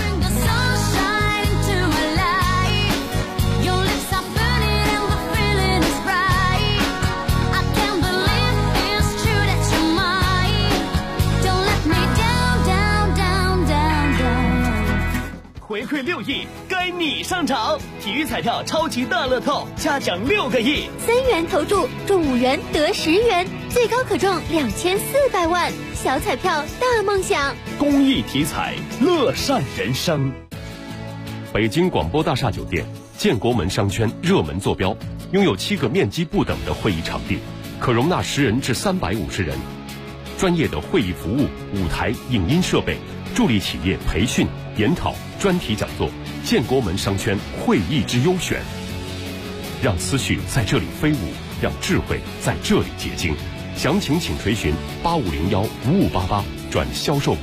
回馈6亿，该你上场！体育彩票超级大乐透，嘉奖6个亿 ，3元投注中5元得10元，最高可中2400万。小彩票大梦想， 公益体彩，乐善人生。北京广播大厦酒店建国门商圈热门坐标，拥有7个面积不等的会议场地，可容纳10人至350人。专业的会议服务、舞台、影音设备，助力企业培训、研讨、专题讲座。建国门商圈会议之优选，让思绪在这里飞舞，让智慧在这里结晶。详情请垂询85015588转销售部。